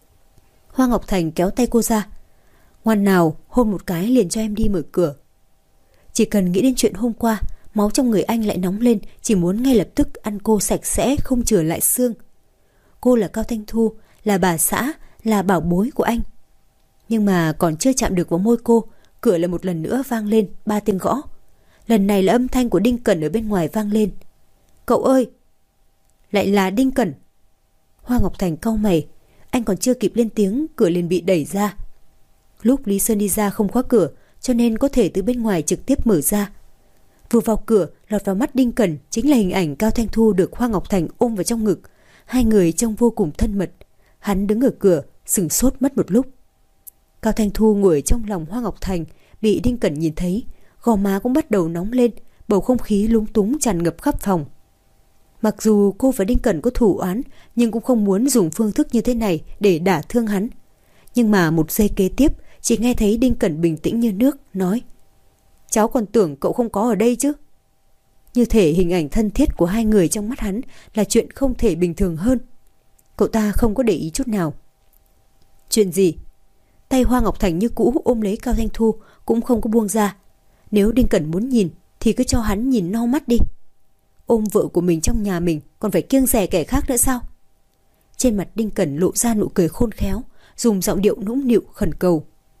A: Hoa Ngọc Thành kéo tay cô ra: Ngoan nào, hôn một cái liền cho em đi mở cửa. Chỉ cần nghĩ đến chuyện hôm qua, máu trong người anh lại nóng lên, chỉ muốn ngay lập tức ăn cô sạch sẽ không chừa lại xương. Cô là Cao Thanh Thu, là bà xã, là bảo bối của anh. Nhưng mà còn chưa chạm được vào môi cô, cửa lại một lần nữa vang lên ba tiếng gõ. Lần này là âm thanh của Đinh Cẩn ở bên ngoài vang lên: Cậu ơi! Lại là Đinh Cẩn. Hoa Ngọc Thành cau mày, anh còn chưa kịp lên tiếng, cửa liền bị đẩy ra. Lúc Lý Sơn đi ra không khóa cửa, cho nên có thể từ bên ngoài trực tiếp mở ra. Vừa vào cửa, lọt vào mắt Đinh Cẩn chính là hình ảnh Cao Thanh Thu được Hoa Ngọc Thành ôm vào trong ngực. Hai người trông vô cùng thân mật. Hắn đứng ở cửa, sửng sốt mất một lúc. Cao Thanh Thu ngồi trong lòng Hoa Ngọc Thành, bị Đinh Cẩn nhìn thấy, gò má cũng bắt đầu nóng lên, bầu không khí lúng túng tràn ngập khắp phòng. Mặc dù cô và Đinh Cẩn có thù oán, nhưng cũng không muốn dùng phương thức như thế này để đả thương hắn. Nhưng mà một giây kế tiếp, chỉ nghe thấy Đinh Cẩn bình tĩnh như nước, nói: Cháu còn tưởng cậu không có ở đây chứ. Như thể hình ảnh thân thiết của hai người trong mắt hắn là chuyện không thể bình thường hơn. Cậu ta không có để ý chút nào. Chuyện gì? Tay Hoa Ngọc Thành như cũ ôm lấy Cao Thanh Thu, cũng không có buông ra. Nếu Đinh Cẩn muốn nhìn thì cứ cho hắn nhìn no mắt đi. Ôm vợ của mình trong nhà mình còn phải kiêng dè kẻ khác nữa sao? Trên mặt Đinh Cẩn lộ ra nụ cười khôn khéo, dùng giọng điệu nũng nịu khẩn cầu.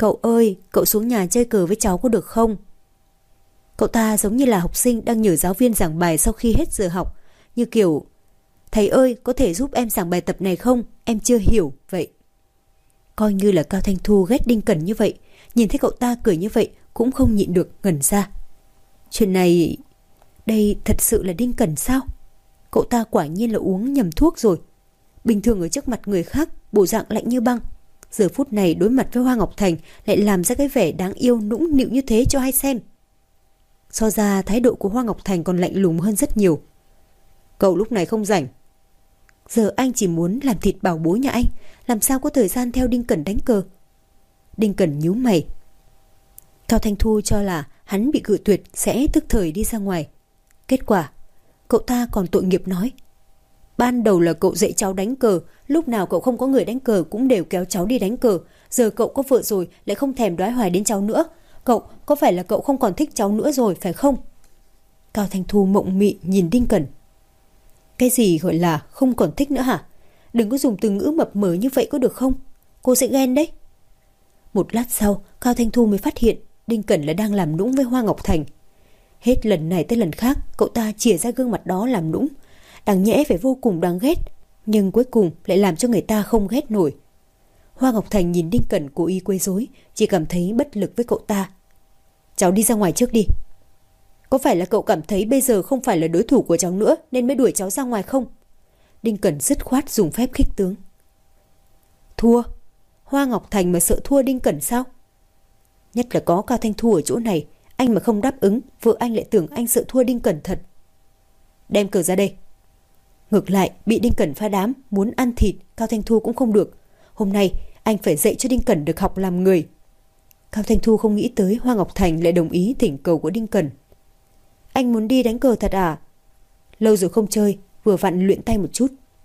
A: Cậu ơi, cậu xuống nhà chơi cờ với cháu có được không? Cậu ta giống như là học sinh đang nhờ giáo viên giảng bài sau khi hết giờ học. Như kiểu, thầy ơi, có thể giúp em giảng bài tập này không? Em chưa hiểu, vậy. Coi như là Cao Thanh Thu ghét Đinh Cẩn như vậy. Nhìn thấy cậu ta cười như vậy cũng không nhịn được ngẩn ra. Chuyện này... Đây thật sự là Đinh Cẩn sao? Cậu ta quả nhiên là uống nhầm thuốc rồi. Bình thường ở trước mặt người khác bộ dạng lạnh như băng, giờ phút này đối mặt với Hoa Ngọc Thành lại làm ra cái vẻ đáng yêu nũng nịu như thế cho ai xem. So ra thái độ của Hoa Ngọc Thành còn lạnh lùng hơn rất nhiều. Cậu lúc này không rảnh. Giờ anh chỉ muốn làm thịt bảo bối nhà anh, làm sao có thời gian theo Đinh Cẩn đánh cờ. Đinh Cẩn nhíu mày. Cao Thanh Thu cho là hắn bị cự tuyệt sẽ tức thời đi ra ngoài. Kết quả cậu ta còn tội nghiệp nói, ban đầu là cậu dạy cháu đánh cờ, lúc nào cậu không có người đánh cờ cũng đều kéo cháu đi đánh cờ. Giờ cậu có vợ rồi lại không thèm đoái hoài đến cháu nữa. Cậu, có phải là cậu không còn thích cháu nữa rồi phải không? Cao Thanh Thu mộng mị nhìn Đinh Cẩn. Cái gì gọi là không còn thích nữa hả? Đừng có dùng từ ngữ mập mờ như vậy có được không? Cô sẽ ghen đấy. Một lát sau, Cao Thanh Thu mới phát hiện Đinh Cẩn là đang làm nũng với Hoa Ngọc Thành. Hết lần này tới lần khác, cậu ta chìa ra gương mặt đó làm nũng. Đáng nhẽ phải vô cùng đáng ghét, nhưng cuối cùng lại làm cho người ta không ghét nổi. Hoa Ngọc Thành nhìn Đinh Cẩn cố ý quấy rối, chỉ cảm thấy bất lực với cậu ta. Cháu đi ra ngoài trước đi. Có phải là cậu cảm thấy bây giờ không phải là đối thủ của cháu nữa nên mới đuổi cháu ra ngoài không? Đinh Cẩn dứt khoát dùng phép khích tướng. Thua? Hoa Ngọc Thành mà sợ thua Đinh Cẩn sao? Nhất là có Cao Thanh Thu ở chỗ này, anh mà không đáp ứng, vợ anh lại tưởng anh sợ thua Đinh Cẩn thật. Đem cờ ra đây. Ngược lại, bị Đinh Cẩn phá đám, muốn ăn thịt Cao Thanh Thu cũng không được. Hôm nay anh phải dạy cho Đinh Cẩn được học làm người. Cao Thanh Thu không nghĩ tới Hoa Ngọc Thành lại đồng ý thỉnh cầu của Đinh Cẩn. Anh muốn đi đánh cờ thật à? Lâu rồi không chơi, vừa vặn luyện tay một chút.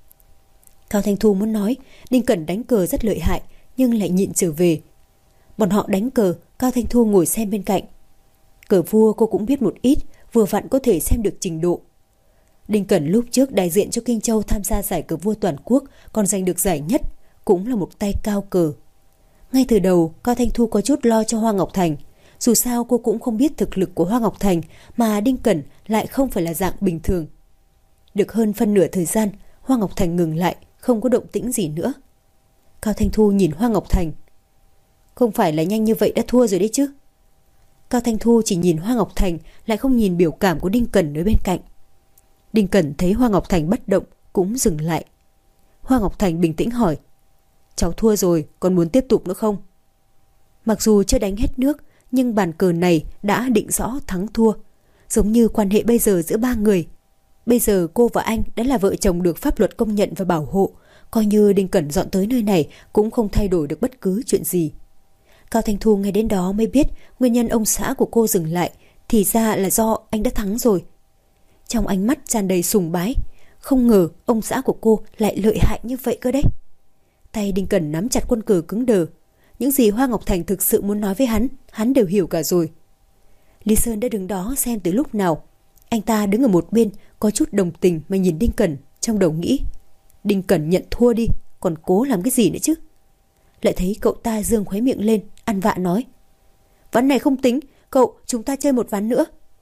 A: Cao Thanh Thu muốn nói Đinh Cẩn đánh cờ rất lợi hại, nhưng lại nhịn trở về. Bọn họ đánh cờ, Cao Thanh Thu ngồi xem bên cạnh. Cờ vua cô cũng biết một ít, vừa vặn có thể xem được trình độ. Đinh Cẩn lúc trước đại diện cho Kinh Châu tham gia giải cờ vua toàn quốc, còn giành được giải nhất, cũng là một tay cao cờ. Ngay từ đầu, Cao Thanh Thu có chút lo cho Hoa Ngọc Thành. Dù sao cô cũng không biết thực lực của Hoa Ngọc Thành, mà Đinh Cẩn lại không phải là dạng bình thường. Được hơn phân nửa thời gian, Hoa Ngọc Thành ngừng lại, không có động tĩnh gì nữa. Cao Thanh Thu nhìn Hoa Ngọc Thành. Không phải là nhanh như vậy đã thua rồi đấy chứ? Cao Thanh Thu chỉ nhìn Hoa Ngọc Thành, lại không nhìn biểu cảm của Đinh Cẩn ở bên cạnh. Đinh Cẩn thấy Hoa Ngọc Thành bất động, cũng dừng lại. Hoa Ngọc Thành bình tĩnh hỏi, cháu thua rồi, còn muốn tiếp tục nữa không? Mặc dù chưa đánh hết nước, nhưng bàn cờ này đã định rõ thắng thua. Giống như quan hệ bây giờ giữa ba người. Bây giờ cô và anh đã là vợ chồng được pháp luật công nhận và bảo hộ. Coi như Đinh Cẩn dọn tới nơi này cũng không thay đổi được bất cứ chuyện gì. Cao Thanh Thu nghe đến đó mới biết nguyên nhân ông xã của cô dừng lại, thì ra là do anh đã thắng rồi. Trong ánh mắt tràn đầy sùng bái, không ngờ ông xã của cô lại lợi hại như vậy cơ đấy. Tay Đinh Cẩn nắm chặt quân cờ cứng đờ. Những gì Hoa Ngọc Thành thực sự muốn nói với hắn, hắn đều hiểu cả rồi. Lý Sơn đã đứng đó xem từ lúc nào. Anh ta đứng ở một bên, có chút đồng tình mà nhìn Đinh Cẩn, trong đầu nghĩ, Đinh Cẩn nhận thua đi, còn cố làm cái gì nữa chứ? Lại thấy cậu ta giương khóe miệng lên, ăn vạ nói, ván này không tính, cậu, chúng ta chơi một ván nữa.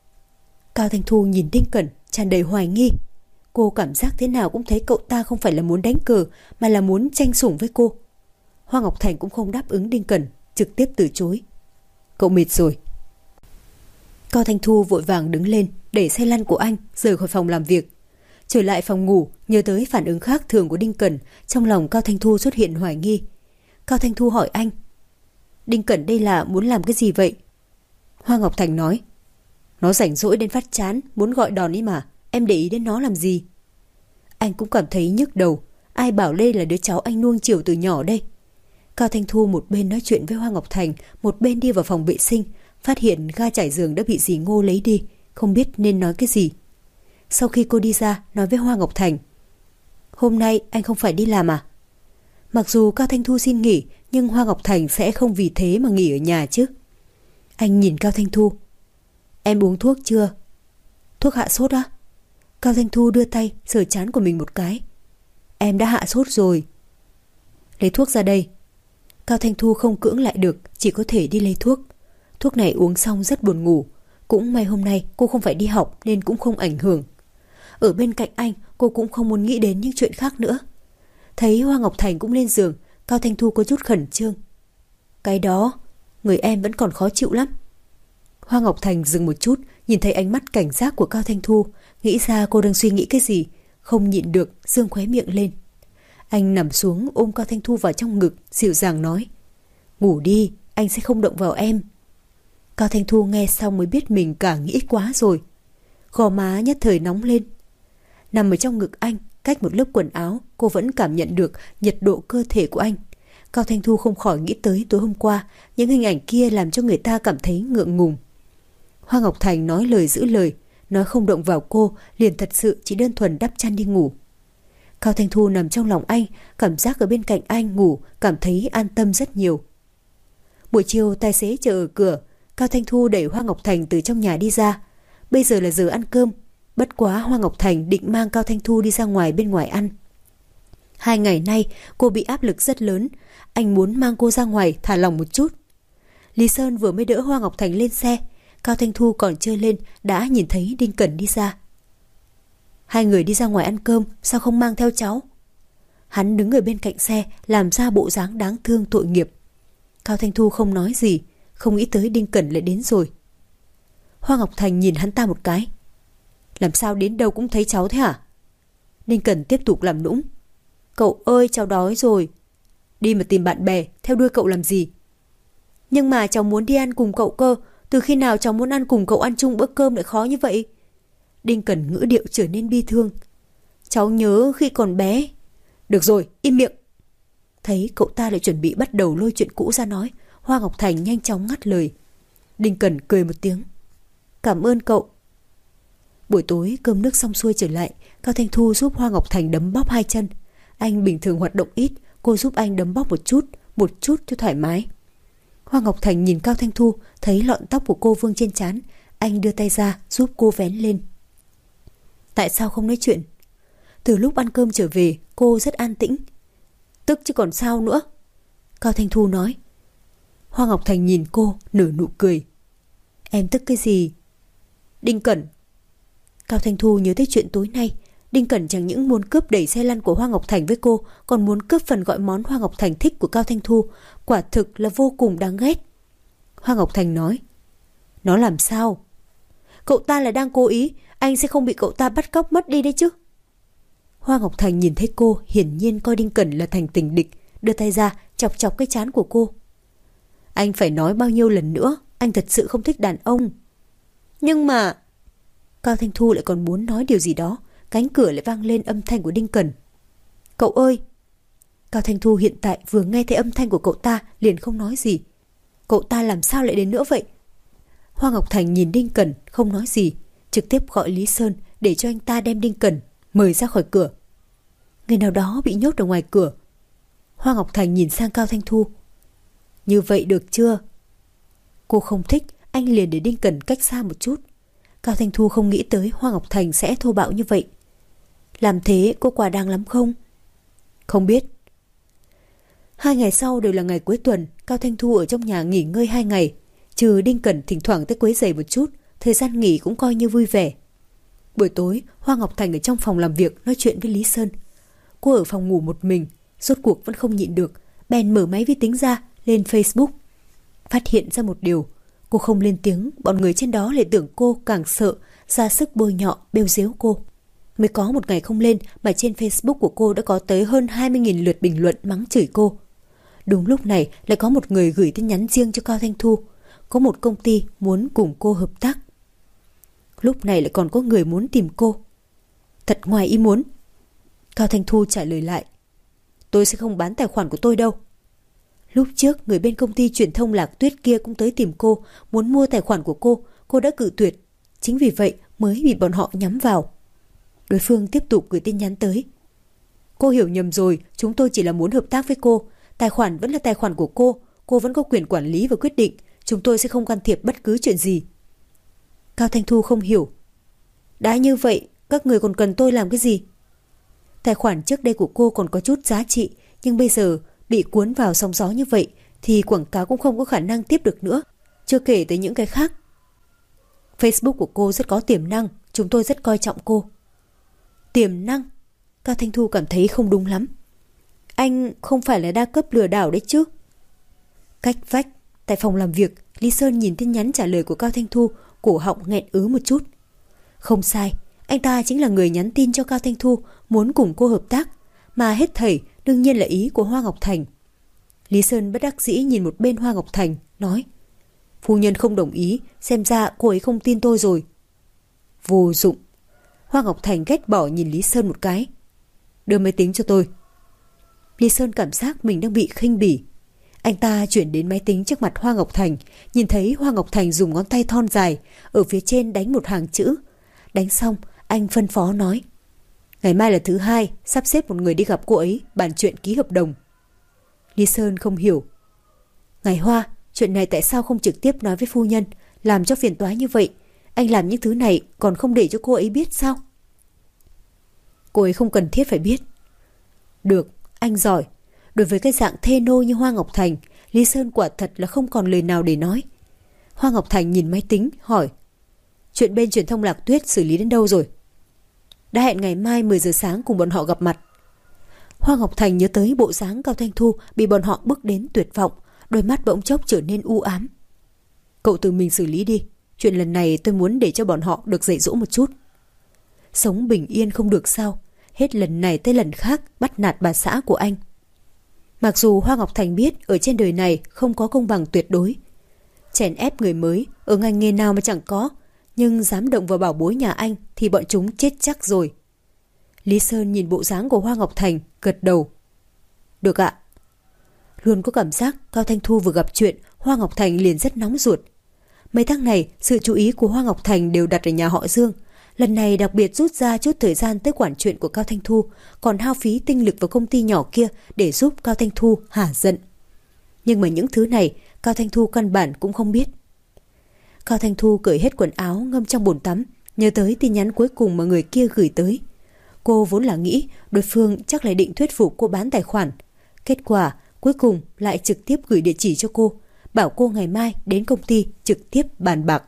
A: Cao Thanh Thu nhìn Đinh Cẩn tràn đầy hoài nghi. Cô cảm giác thế nào cũng thấy cậu ta không phải là muốn đánh cờ, mà là muốn tranh sủng với cô. Hoa Ngọc Thành cũng không đáp ứng Đinh Cẩn, trực tiếp từ chối. Cậu mệt rồi. Cao Thanh Thu vội vàng đứng lên, đẩy xe lăn của anh rời khỏi phòng làm việc. Trở lại phòng ngủ, nhớ tới phản ứng khác thường của Đinh Cẩn, trong lòng Cao Thanh Thu xuất hiện hoài nghi. Cao Thanh Thu hỏi anh, Đinh Cẩn đây là muốn làm cái gì vậy? Hoa Ngọc Thành nói, nó rảnh rỗi đến phát chán, muốn gọi đòn ý mà, em để ý đến nó làm gì? Anh cũng cảm thấy nhức đầu, ai bảo Lê là đứa cháu anh nuông chiều từ nhỏ đây. Cao Thanh Thu một bên nói chuyện với Hoa Ngọc Thành, một bên đi vào phòng vệ sinh, phát hiện ga trải giường đã bị dì Ngô lấy đi, không biết nên nói cái gì. Sau khi cô đi ra, nói với Hoa Ngọc Thành, hôm nay anh không phải đi làm à? Mặc dù Cao Thanh Thu xin nghỉ, nhưng Hoa Ngọc Thành sẽ không vì thế mà nghỉ ở nhà chứ. Anh nhìn Cao Thanh Thu, em uống thuốc chưa? Thuốc hạ sốt á? Cao Thanh Thu đưa tay sờ trán của mình một cái. Em đã hạ sốt rồi. Lấy thuốc ra đây. Cao Thanh Thu không cưỡng lại được, chỉ có thể đi lấy thuốc. Thuốc này uống xong rất buồn ngủ. Cũng may hôm nay cô không phải đi học nên cũng không ảnh hưởng. Ở bên cạnh anh, cô cũng không muốn nghĩ đến những chuyện khác nữa. Thấy Hoa Ngọc Thành cũng lên giường, Cao Thanh Thu có chút khẩn trương. Cái đó, người em vẫn còn khó chịu lắm. Hoa Ngọc Thành dừng một chút, nhìn thấy ánh mắt cảnh giác của Cao Thanh Thu, nghĩ ra cô đang suy nghĩ cái gì, không nhịn được dương khóe miệng lên. Anh nằm xuống ôm Cao Thanh Thu vào trong ngực, dịu dàng nói: ngủ đi, anh sẽ không động vào em. Cao Thanh Thu nghe xong mới biết mình cả nghĩ quá rồi. Gò má nhất thời nóng lên. Nằm ở trong ngực anh, cách một lớp quần áo, cô vẫn cảm nhận được nhiệt độ cơ thể của anh. Cao Thanh Thu không khỏi nghĩ tới tối hôm qua, những hình ảnh kia làm cho người ta cảm thấy ngượng ngùng. Hoa Ngọc Thành nói lời giữ lời, nói không động vào cô, liền thật sự chỉ đơn thuần đắp chăn đi ngủ. Cao Thanh Thu nằm trong lòng anh, cảm giác ở bên cạnh anh ngủ, cảm thấy an tâm rất nhiều. Buổi chiều tài xế chờ ở cửa, Cao Thanh Thu đẩy Hoa Ngọc Thành từ trong nhà đi ra. Bây giờ là giờ ăn cơm, bất quá Hoa Ngọc Thành định mang Cao Thanh Thu đi ra ngoài bên ngoài ăn. Hai ngày nay cô bị áp lực rất lớn, anh muốn mang cô ra ngoài thả lỏng một chút. Lý Sơn vừa mới đỡ Hoa Ngọc Thành lên xe, Cao Thanh Thu còn chưa lên đã nhìn thấy Đinh Cẩn đi ra. Hai người đi ra ngoài ăn cơm, sao không mang theo cháu? Hắn đứng ở bên cạnh xe, làm ra bộ dáng đáng thương tội nghiệp. Cao Thanh Thu không nói gì, không nghĩ tới Đinh Cẩn lại đến rồi. Hoa Ngọc Thành nhìn hắn ta một cái. Làm sao đến đâu cũng thấy cháu thế hả? Đinh Cẩn tiếp tục làm nũng. Cậu ơi, cháu đói rồi. Đi mà tìm bạn bè, theo đuôi cậu làm gì? Nhưng mà cháu muốn đi ăn cùng cậu cơ. Từ khi nào cháu muốn ăn cùng cậu ăn chung bữa cơm lại khó như vậy? Đinh Cẩn ngữ điệu trở nên bi thương. Cháu nhớ khi còn bé. Được rồi, im miệng. Thấy cậu ta lại chuẩn bị bắt đầu lôi chuyện cũ ra nói, Hoa Ngọc Thành nhanh chóng ngắt lời. Đinh Cẩn cười một tiếng. Cảm ơn cậu. Buổi tối cơm nước xong xuôi trở lại, Cao Thanh Thu giúp Hoa Ngọc Thành đấm bóp hai chân. Anh bình thường hoạt động ít, cô giúp anh đấm bóp một chút, một chút cho thoải mái. Hoa Ngọc Thành nhìn Cao Thanh Thu, thấy lọn tóc của cô vương trên trán, anh đưa tay ra giúp cô vén lên. Tại sao không nói chuyện? Từ lúc ăn cơm trở về, cô rất an tĩnh. Tức chứ còn sao nữa? Cao Thanh Thu nói. Hoa Ngọc Thành nhìn cô, nở nụ cười. Em tức cái gì? Đinh Cẩn. Cao Thanh Thu nhớ tới chuyện tối nay. Đinh Cẩn chẳng những muốn cướp đẩy xe lăn của Hoa Ngọc Thành với cô, còn muốn cướp phần gọi món Hoa Ngọc Thành thích của Cao Thanh Thu. Quả thực là vô cùng đáng ghét. Hoa Ngọc Thành nói. Nó làm sao? Cậu ta là đang cố ý, anh sẽ không bị cậu ta bắt cóc mất đi đấy chứ. Hoa Ngọc Thành nhìn thấy cô, hiển nhiên coi Đinh Cẩn là thành tình địch, đưa tay ra chọc chọc cái trán của cô. Anh phải nói bao nhiêu lần nữa, anh thật sự không thích đàn ông. Nhưng mà... Cao Thanh Thu lại còn muốn nói điều gì đó, cánh cửa lại vang lên âm thanh của Đinh Cẩn. Cậu ơi! Cao Thanh Thu hiện tại vừa nghe thấy âm thanh của cậu ta liền không nói gì. Cậu ta làm sao lại đến nữa vậy? Hoa Ngọc Thành nhìn Đinh Cẩn không nói gì, trực tiếp gọi Lý Sơn để cho anh ta đem Đinh Cẩn mời ra khỏi cửa. Người nào đó bị nhốt ở ngoài cửa. Hoa Ngọc Thành nhìn sang Cao Thanh Thu. Như vậy được chưa? Cô không thích, anh liền để Đinh Cẩn cách xa một chút. Cao Thanh Thu không nghĩ tới Hoa Ngọc Thành sẽ thô bạo như vậy. Làm thế cô quả đáng lắm không? Không biết. Hai ngày sau đều là ngày cuối tuần, Cao Thanh Thu ở trong nhà nghỉ ngơi hai ngày. Trừ Đinh Cẩn thỉnh thoảng tới quấy rầy một chút, thời gian nghỉ cũng coi như vui vẻ. Buổi tối, Hoa Ngọc Thành ở trong phòng làm việc nói chuyện với Lý Sơn. Cô ở phòng ngủ một mình, rốt cuộc vẫn không nhịn được, bèn mở máy vi tính ra, lên Facebook. Phát hiện ra một điều, cô không lên tiếng, bọn người trên đó lại tưởng cô càng sợ, ra sức bôi nhọ, bêu dếu cô. Mới có một ngày không lên mà trên Facebook của cô đã có tới hơn hai mươi nghìn lượt bình luận mắng chửi cô. Đúng lúc này lại có một người gửi tin nhắn riêng cho Cao Thanh Thu. Có một công ty muốn cùng cô hợp tác. Lúc này lại còn có người muốn tìm cô. Thật ngoài ý muốn. Cao Thanh Thu trả lời lại. Tôi sẽ không bán tài khoản của tôi đâu. Lúc trước người bên công ty truyền thông Lạc Tuyết kia cũng tới tìm cô, muốn mua tài khoản của cô, cô đã cự tuyệt. Chính vì vậy mới bị bọn họ nhắm vào. Đối phương tiếp tục gửi tin nhắn tới. Cô hiểu nhầm rồi, chúng tôi chỉ là muốn hợp tác với cô. Tài khoản vẫn là tài khoản của cô, cô vẫn có quyền quản lý và quyết định. Chúng tôi sẽ không can thiệp bất cứ chuyện gì. Cao Thanh Thu không hiểu. Đã như vậy, các người còn cần tôi làm cái gì? Tài khoản trước đây của cô còn có chút giá trị, nhưng bây giờ bị cuốn vào sóng gió như vậy thì quảng cáo cũng không có khả năng tiếp được nữa, chưa kể tới những cái khác. Facebook của cô rất có tiềm năng, chúng tôi rất coi trọng cô. Tiềm năng? Cao Thanh Thu cảm thấy không đúng lắm. Anh không phải là đa cấp lừa đảo đấy chứ? Cách vách, tại phòng làm việc, Lý Sơn nhìn tin nhắn trả lời của Cao Thanh Thu, cổ họng nghẹn ứ một chút. Không sai, anh ta chính là người nhắn tin cho Cao Thanh Thu, muốn cùng cô hợp tác, mà hết thảy đương nhiên là ý của Hoa Ngọc Thành. Lý Sơn bất đắc dĩ nhìn một bên Hoa Ngọc Thành, nói: Phu nhân không đồng ý, xem ra cô ấy không tin tôi rồi. Vô dụng. Hoa Ngọc Thành ghét bỏ nhìn Lý Sơn một cái. Đưa máy tính cho tôi. Lý Sơn cảm giác mình đang bị khinh bỉ. Anh ta chuyển đến máy tính trước mặt Hoa Ngọc Thành, nhìn thấy Hoa Ngọc Thành dùng ngón tay thon dài ở phía trên đánh một hàng chữ. Đánh xong, anh phân phó nói: Ngày mai là thứ hai, sắp xếp một người đi gặp cô ấy, bàn chuyện ký hợp đồng. Lý Sơn không hiểu. Ngài Hoa, chuyện này tại sao không trực tiếp nói với phu nhân, làm cho phiền toái như vậy? Anh làm những thứ này còn không để cho cô ấy biết sao? Cô ấy không cần thiết phải biết. Được, anh giỏi. Đối với cái dạng thê nô như Hoa Ngọc Thành, Lý Sơn quả thật là không còn lời nào để nói. Hoa Ngọc Thành nhìn máy tính, hỏi: Chuyện bên truyền thông Lạc Tuyết xử lý đến đâu rồi? Đã hẹn ngày mai mười giờ sáng cùng bọn họ gặp mặt. Hoa Ngọc Thành nhớ tới bộ dáng Cao Thanh Thu bị bọn họ bước đến tuyệt vọng, đôi mắt bỗng chốc trở nên u ám. Cậu tự mình xử lý đi, chuyện lần này tôi muốn để cho bọn họ được dạy dỗ một chút. Sống bình yên không được sao? Hết lần này tới lần khác bắt nạt bà xã của anh. Mặc dù Hoa Ngọc Thành biết ở trên đời này không có công bằng tuyệt đối, chèn ép người mới ở ngành nghề nào mà chẳng có, nhưng dám động vào bảo bối nhà anh thì bọn chúng chết chắc rồi. Lý Sơn nhìn bộ dáng của Hoa Ngọc Thành, gật đầu. Được ạ. Luôn có cảm giác Cao Thanh Thu vừa gặp chuyện, Hoa Ngọc Thành liền rất nóng ruột. Mấy tháng này, sự chú ý của Hoa Ngọc Thành đều đặt ở nhà họ Dương. Lần này đặc biệt rút ra chút thời gian tới quản chuyện của Cao Thanh Thu, còn hao phí tinh lực vào công ty nhỏ kia để giúp Cao Thanh Thu hả giận. Nhưng mà những thứ này, Cao Thanh Thu căn bản cũng không biết. Cao Thanh Thu cởi hết quần áo ngâm trong bồn tắm, nhớ tới tin nhắn cuối cùng mà người kia gửi tới. Cô vốn là nghĩ đối phương chắc là định thuyết phục cô bán tài khoản. Kết quả cuối cùng lại trực tiếp gửi địa chỉ cho cô, bảo cô ngày mai đến công ty trực tiếp bàn bạc.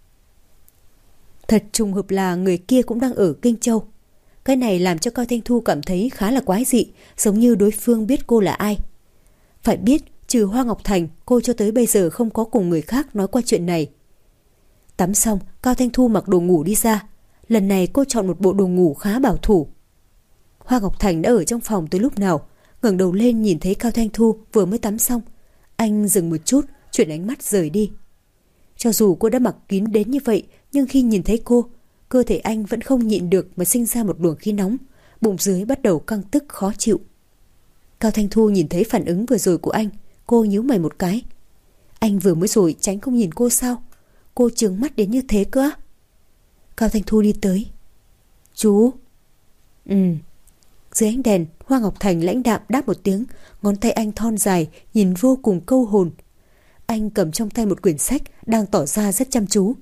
A: Thật trùng hợp là người kia cũng đang ở Kinh Châu. Cái này làm cho Cao Thanh Thu cảm thấy khá là quái dị, giống như đối phương biết cô là ai. Phải biết, trừ Hoa Ngọc Thành, cô cho tới bây giờ không có cùng người khác nói qua chuyện này. Tắm xong, Cao Thanh Thu mặc đồ ngủ đi ra. Lần này cô chọn một bộ đồ ngủ khá bảo thủ. Hoa Ngọc Thành đã ở trong phòng từ lúc nào, ngẩng đầu lên nhìn thấy Cao Thanh Thu vừa mới tắm xong. Anh dừng một chút, chuyển ánh mắt rời đi. Cho dù cô đã mặc kín đến như vậy, nhưng khi nhìn thấy cô, cơ thể anh vẫn không nhịn được mà sinh ra một luồng khí nóng, bụng dưới bắt đầu căng tức khó chịu. Cao Thanh Thu nhìn thấy phản ứng vừa rồi của anh, cô nhíu mày một cái. Anh vừa mới rồi tránh không nhìn cô sao? Cô trừng mắt đến như thế cơ á? Cao Thanh Thu đi tới. Chú. Ừ. Dưới ánh đèn, Hoa Ngọc Thành lãnh đạm đáp một tiếng, ngón tay anh thon dài, nhìn vô cùng câu hồn. Anh cầm trong tay một quyển sách, đang tỏ ra rất chăm chú.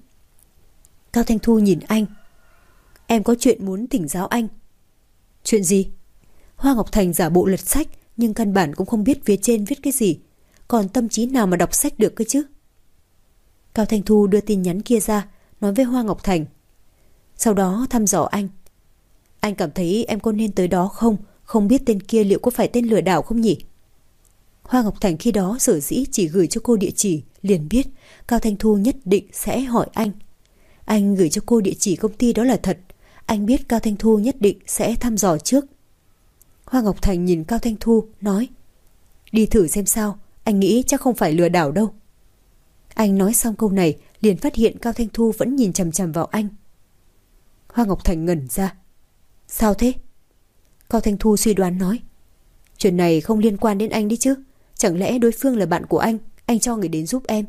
A: Cao Thanh Thu nhìn anh. Em có chuyện muốn thỉnh giáo anh. Chuyện gì? Hoa Ngọc Thành giả bộ lật sách, nhưng căn bản cũng không biết phía trên viết cái gì. Còn tâm trí nào mà đọc sách được cơ chứ? Cao Thanh Thu đưa tin nhắn kia ra, nói với Hoa Ngọc Thành. Sau đó thăm dò anh. Anh cảm thấy em có nên tới đó không? Không biết tên kia liệu có phải tên lừa đảo không nhỉ? Hoa Ngọc Thành khi đó sở dĩ chỉ gửi cho cô địa chỉ, liền biết Cao Thanh Thu nhất định sẽ hỏi anh. Anh gửi cho cô địa chỉ công ty đó là thật. Anh biết Cao Thanh Thu nhất định sẽ thăm dò trước. Hoa Ngọc Thành nhìn Cao Thanh Thu, nói. Đi thử xem sao, anh nghĩ chắc không phải lừa đảo đâu. Anh nói xong câu này, liền phát hiện Cao Thanh Thu vẫn nhìn chằm chằm vào anh. Hoa Ngọc Thành ngẩn ra. Sao thế? Cao Thanh Thu suy đoán nói. Chuyện này không liên quan đến anh đi chứ? Chẳng lẽ đối phương là bạn của anh, anh cho người đến giúp em?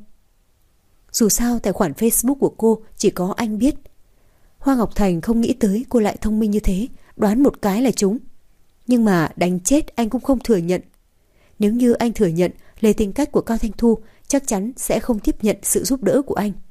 A: Dù sao tài khoản Facebook của cô chỉ có anh biết. Hoa Ngọc Thành không nghĩ tới cô lại thông minh như thế, đoán một cái là trúng. Nhưng mà đánh chết anh cũng không thừa nhận. Nếu như anh thừa nhận, lấy tính cách của Cao Thanh Thu chắc chắn sẽ không tiếp nhận sự giúp đỡ của anh.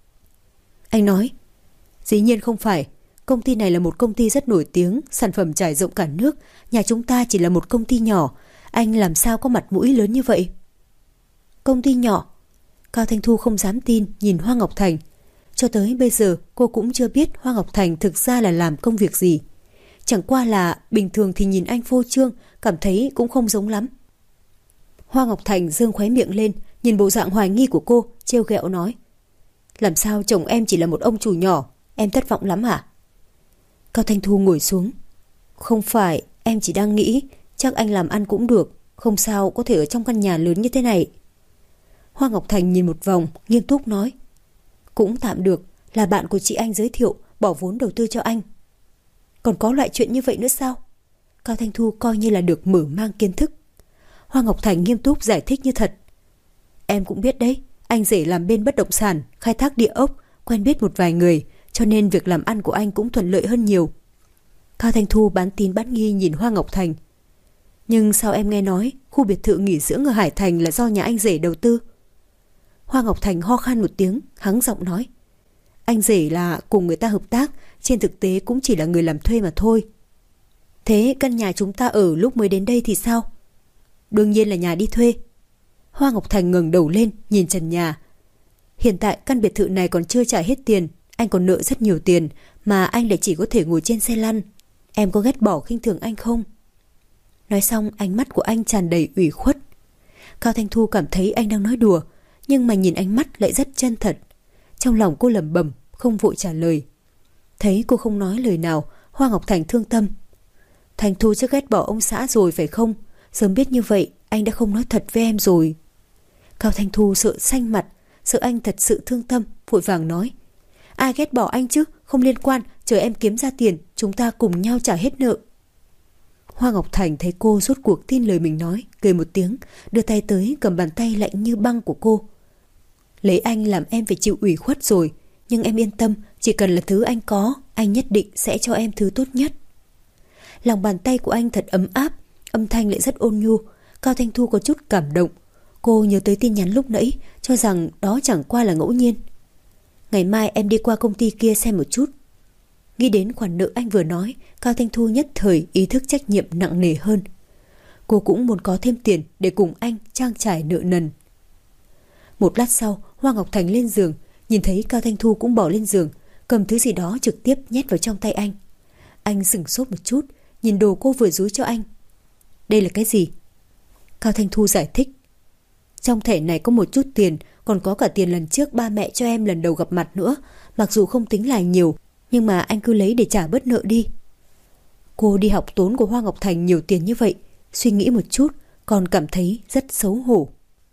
A: Anh nói. Dĩ nhiên không phải. Công ty này là một công ty rất nổi tiếng, sản phẩm trải rộng cả nước. Nhà chúng ta chỉ là một công ty nhỏ. Anh làm sao có mặt mũi lớn như vậy? Công ty nhỏ. Cao Thanh Thu không dám tin nhìn Hoa Ngọc Thành. Cho tới bây giờ cô cũng chưa biết Hoa Ngọc Thành thực ra là làm công việc gì. Chẳng qua là bình thường thì nhìn anh phô trương, cảm thấy cũng không giống lắm. Hoa Ngọc Thành giương khóe miệng lên, nhìn bộ dạng hoài nghi của cô, trêu ghẹo nói: làm sao chồng em chỉ là một ông chủ nhỏ, em thất vọng lắm hả? Cao Thanh Thu ngồi xuống. Không phải, em chỉ đang nghĩ chắc anh làm ăn cũng được, không sao có thể ở trong căn nhà lớn như thế này. Hoa Ngọc Thành nhìn một vòng, nghiêm túc nói: cũng tạm được, là bạn của chị anh giới thiệu, bỏ vốn đầu tư cho anh. Còn có loại chuyện như vậy nữa sao? Cao Thanh Thu coi như là được mở mang kiến thức. Hoa Ngọc Thành nghiêm túc giải thích như thật: em cũng biết đấy, anh rể làm bên bất động sản, khai thác địa ốc, quen biết một vài người, cho nên việc làm ăn của anh cũng thuận lợi hơn nhiều. Cao Thanh Thu bán tín bán nghi nhìn Hoa Ngọc Thành. Nhưng sao em nghe nói khu biệt thự nghỉ dưỡng ở Hải Thành là do nhà anh rể đầu tư? Hoa Ngọc Thành ho khan một tiếng, hắng giọng nói: anh rể là cùng người ta hợp tác, trên thực tế cũng chỉ là người làm thuê mà thôi. Thế căn nhà chúng ta ở lúc mới đến đây thì sao? Đương nhiên là nhà đi thuê. Hoa Ngọc Thành ngẩng đầu lên nhìn trần nhà. Hiện tại căn biệt thự này còn chưa trả hết tiền, anh còn nợ rất nhiều tiền, mà anh lại chỉ có thể ngồi trên xe lăn. Em có ghét bỏ khinh thường anh không? Nói xong ánh mắt của anh tràn đầy ủy khuất. Cao Thanh Thu cảm thấy anh đang nói đùa, nhưng mà nhìn ánh mắt lại rất chân thật. Trong lòng cô lẩm bẩm, không vội trả lời. Thấy cô không nói lời nào, Hoa Ngọc Thành thương tâm. Thanh Thu chắc ghét bỏ ông xã rồi phải không? Sớm biết như vậy anh đã không nói thật với em rồi. Cao Thanh Thu sợ xanh mặt, sợ anh thật sự thương tâm, vội vàng nói: ai ghét bỏ anh chứ, không liên quan, chờ em kiếm ra tiền, chúng ta cùng nhau trả hết nợ. Hoa Ngọc Thành thấy cô rốt cuộc tin lời mình nói, cười một tiếng, đưa tay tới cầm bàn tay lạnh như băng của cô. Lấy anh làm em phải chịu ủy khuất rồi, nhưng em yên tâm, chỉ cần là thứ anh có, anh nhất định sẽ cho em thứ tốt nhất. Lòng bàn tay của anh thật ấm áp, âm thanh lại rất ôn nhu. Cao Thanh Thu có chút cảm động. Cô nhớ tới tin nhắn lúc nãy, cho rằng đó chẳng qua là ngẫu nhiên. Ngày mai em đi qua công ty kia xem một chút. Nghĩ đến khoản nợ anh vừa nói, Cao Thanh Thu nhất thời ý thức trách nhiệm nặng nề hơn. Cô cũng muốn có thêm tiền để cùng anh trang trải nợ nần. Một lát sau, Hoa Ngọc Thành lên giường, nhìn thấy Cao Thanh Thu cũng bỏ lên giường, cầm thứ gì đó trực tiếp nhét vào trong tay anh. Anh sửng sốt một chút, nhìn đồ cô vừa dúi cho anh. Đây là cái gì? Cao Thanh Thu giải thích. Trong thẻ này có một chút tiền, còn có cả tiền lần trước ba mẹ cho em lần đầu gặp mặt nữa. Mặc dù không tính là nhiều, nhưng mà anh cứ lấy để trả bớt nợ đi. Cô đi học tốn của Hoa Ngọc Thành nhiều tiền như vậy, suy nghĩ một chút còn cảm thấy rất xấu hổ.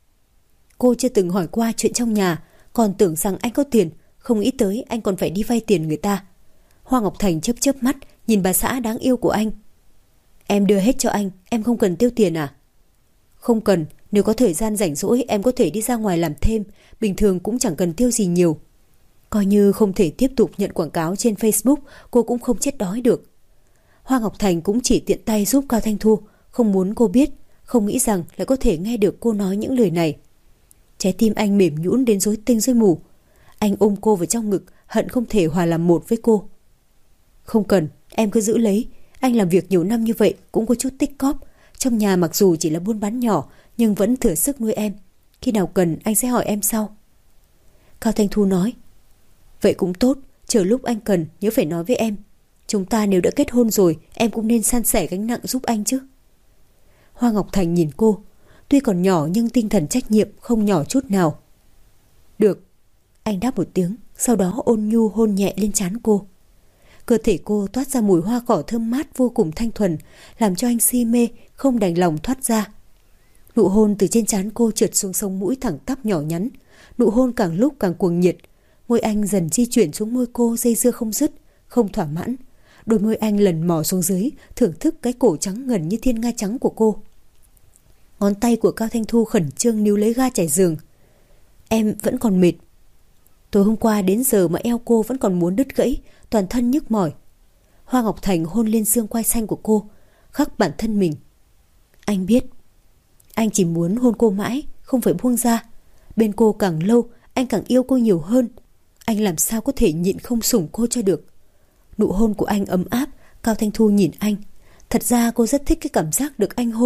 A: Cô chưa từng hỏi qua chuyện trong nhà, còn tưởng rằng anh có tiền, không nghĩ tới anh còn phải đi vay tiền người ta. Hoa Ngọc Thành chớp chớp mắt nhìn bà xã đáng yêu của anh. Em đưa hết cho anh, em không cần tiêu tiền à? Không cần, nếu có thời gian rảnh rỗi em có thể đi ra ngoài làm thêm, bình thường cũng chẳng cần tiêu gì nhiều. Coi như không thể tiếp tục nhận quảng cáo trên Facebook, cô cũng không chết đói được. Hoa Ngọc Thành cũng chỉ tiện tay giúp Cao Thanh Thu, không muốn cô biết, không nghĩ rằng lại có thể nghe được cô nói những lời này. Trái tim anh mềm nhũn đến rối tinh rối mù. Anh ôm cô vào trong ngực, hận không thể hòa làm một với cô. Không cần, em cứ giữ lấy. Anh làm việc nhiều năm như vậy cũng có chút tích cóp. Trong nhà mặc dù chỉ là buôn bán nhỏ, nhưng vẫn thừa sức nuôi em. Khi nào cần anh sẽ hỏi em sau. Cao Thanh Thu nói. Vậy cũng tốt, chờ lúc anh cần nhớ phải nói với em. Chúng ta nếu đã kết hôn rồi, em cũng nên san sẻ gánh nặng giúp anh chứ. Hoa Ngọc Thành nhìn cô, tuy còn nhỏ nhưng tinh thần trách nhiệm không nhỏ chút nào. Được, anh đáp một tiếng, sau đó ôn nhu hôn nhẹ lên trán cô. Cơ thể cô toát ra mùi hoa cỏ thơm mát vô cùng thanh thuần, làm cho anh si mê, không đành lòng thoát ra. Nụ hôn từ trên trán cô trượt xuống sống mũi thẳng tắp nhỏ nhắn. Nụ hôn càng lúc càng cuồng nhiệt. Môi anh dần di chuyển xuống môi cô, dây dưa không dứt, không thỏa mãn. Đôi môi anh lần mò xuống dưới, thưởng thức cái cổ trắng ngần như thiên nga trắng của cô. Ngón tay của Cao Thanh Thu khẩn trương níu lấy ga trải giường. Em vẫn còn mệt. Tối hôm qua đến giờ mà eo cô vẫn còn muốn đứt gãy, toàn thân nhức mỏi. Hoa Ngọc Thành hôn lên xương quai xanh của cô, khắc bản thân mình. Anh biết, anh chỉ muốn hôn cô mãi, không phải buông ra. Bên cô càng lâu, anh càng yêu cô nhiều hơn. Anh làm sao có thể nhịn không sủng cô cho được. Nụ hôn của anh ấm áp. Cao Thanh Thu nhìn anh. Thật ra cô rất thích cái cảm giác được anh hôn.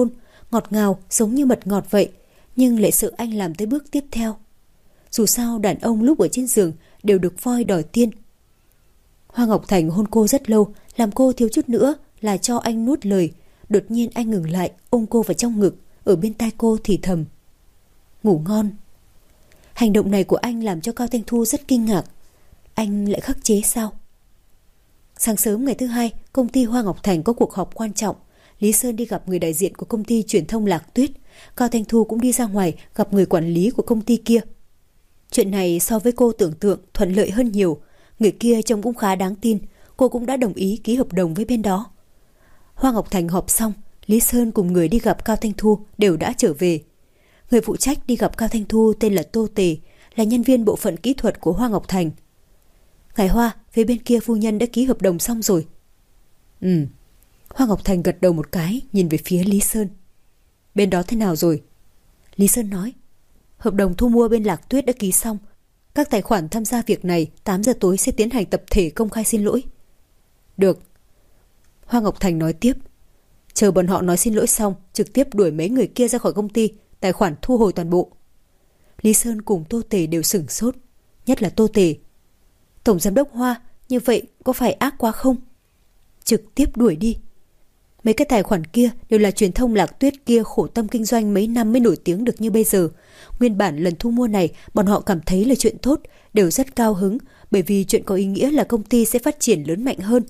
A: ngọt ngào giống như mật ngọt vậy, nhưng lại sợ anh làm tới bước tiếp theo. Dù sao đàn ông lúc ở trên giường đều được voi đòi tiên. Hoa Ngọc Thành hôn cô rất lâu, làm cô thiếu chút nữa là cho anh nuốt lời. Đột nhiên anh ngừng lại, ôm cô vào trong ngực, ở bên tai cô thì thầm: ngủ ngon. Hành động này của anh làm cho Cao Thanh Thu rất kinh ngạc. Anh lại khắc chế sao? Sáng sớm ngày thứ hai, công ty Hoa Ngọc Thành có cuộc họp quan trọng. Lý Sơn đi gặp người đại diện của công ty truyền thông Lạc Tuyết. Cao Thanh Thu cũng đi ra ngoài gặp người quản lý của công ty kia. Chuyện này so với cô tưởng tượng thuận lợi hơn nhiều. Người kia trông cũng khá đáng tin. Cô cũng đã đồng ý ký hợp đồng với bên đó. Hoa Ngọc Thành họp xong, Lý Sơn cùng người đi gặp Cao Thanh Thu đều đã trở về. Người phụ trách đi gặp Cao Thanh Thu tên là Tô Tề, là nhân viên bộ phận kỹ thuật của Hoa Ngọc Thành. Ngài Hoa, phía bên kia phu nhân đã ký hợp đồng xong rồi. Ừ. Hoa Ngọc Thành gật đầu một cái, nhìn về phía Lý Sơn. Bên đó thế nào rồi? Lý Sơn nói, hợp đồng thu mua bên Lạc Tuyết đã ký xong. Các tài khoản tham gia việc này tám giờ tối sẽ tiến hành tập thể công khai xin lỗi. Được. Hoa Ngọc Thành nói tiếp, chờ bọn họ nói xin lỗi xong, trực tiếp đuổi mấy người kia ra khỏi công ty, tài khoản thu hồi toàn bộ. Lý Sơn cùng Tô Tề đều sửng sốt, nhất là Tô Tề. Tổng giám đốc Hoa, như vậy có phải ác quá không? Trực tiếp đuổi đi. Mấy cái tài khoản kia đều là truyền thông Lạc Tuyết kia khổ tâm kinh doanh mấy năm mới nổi tiếng được như bây giờ. Nguyên bản lần thu mua này bọn họ cảm thấy là chuyện tốt, đều rất cao hứng, bởi vì chuyện có ý nghĩa là công ty sẽ phát triển lớn mạnh hơn.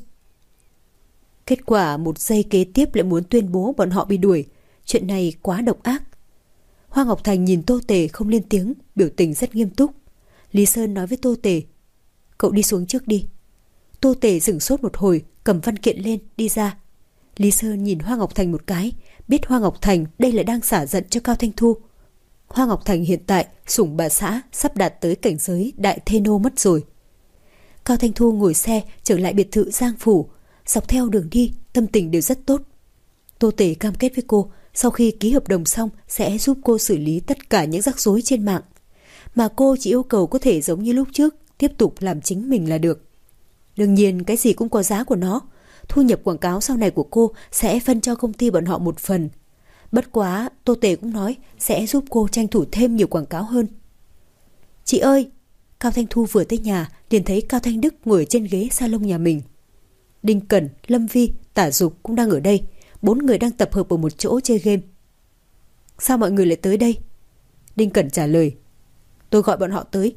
A: Kết quả một giây kế tiếp lại muốn tuyên bố bọn họ bị đuổi. Chuyện này quá độc ác. Hoa Ngọc Thành nhìn Tô Tề không lên tiếng, biểu tình rất nghiêm túc. Lý Sơn nói với Tô Tề, cậu đi xuống trước đi. Tô Tề sửng sốt một hồi, cầm văn kiện lên, đi ra. Lý Sơn nhìn Hoa Ngọc Thành một cái, biết Hoa Ngọc Thành đây là đang xả giận cho Cao Thanh Thu. Hoa Ngọc Thành hiện tại sủng bà xã sắp đạt tới cảnh giới đại thê nô mất rồi. Cao Thanh Thu ngồi xe trở lại biệt thự Giang Phủ. Dọc theo đường đi, tâm tình đều rất tốt. Tô Tề cam kết với cô, sau khi ký hợp đồng xong sẽ giúp cô xử lý tất cả những rắc rối trên mạng. Mà cô chỉ yêu cầu có thể giống như lúc trước, tiếp tục làm chính mình là được. Đương nhiên cái gì cũng có giá của nó. Thu nhập quảng cáo sau này của cô sẽ phân cho công ty bọn họ một phần. Bất quá, Tô Tề cũng nói sẽ giúp cô tranh thủ thêm nhiều quảng cáo hơn. Chị ơi! Cao Thanh Thu vừa tới nhà liền thấy Cao Thanh Đức ngồi trên ghế salon nhà mình. Đinh Cẩn, Lâm Vi, Tả Dục cũng đang ở đây. Bốn người đang tập hợp ở một chỗ chơi game. Sao mọi người lại tới đây? Đinh Cẩn trả lời, tôi gọi bọn họ tới.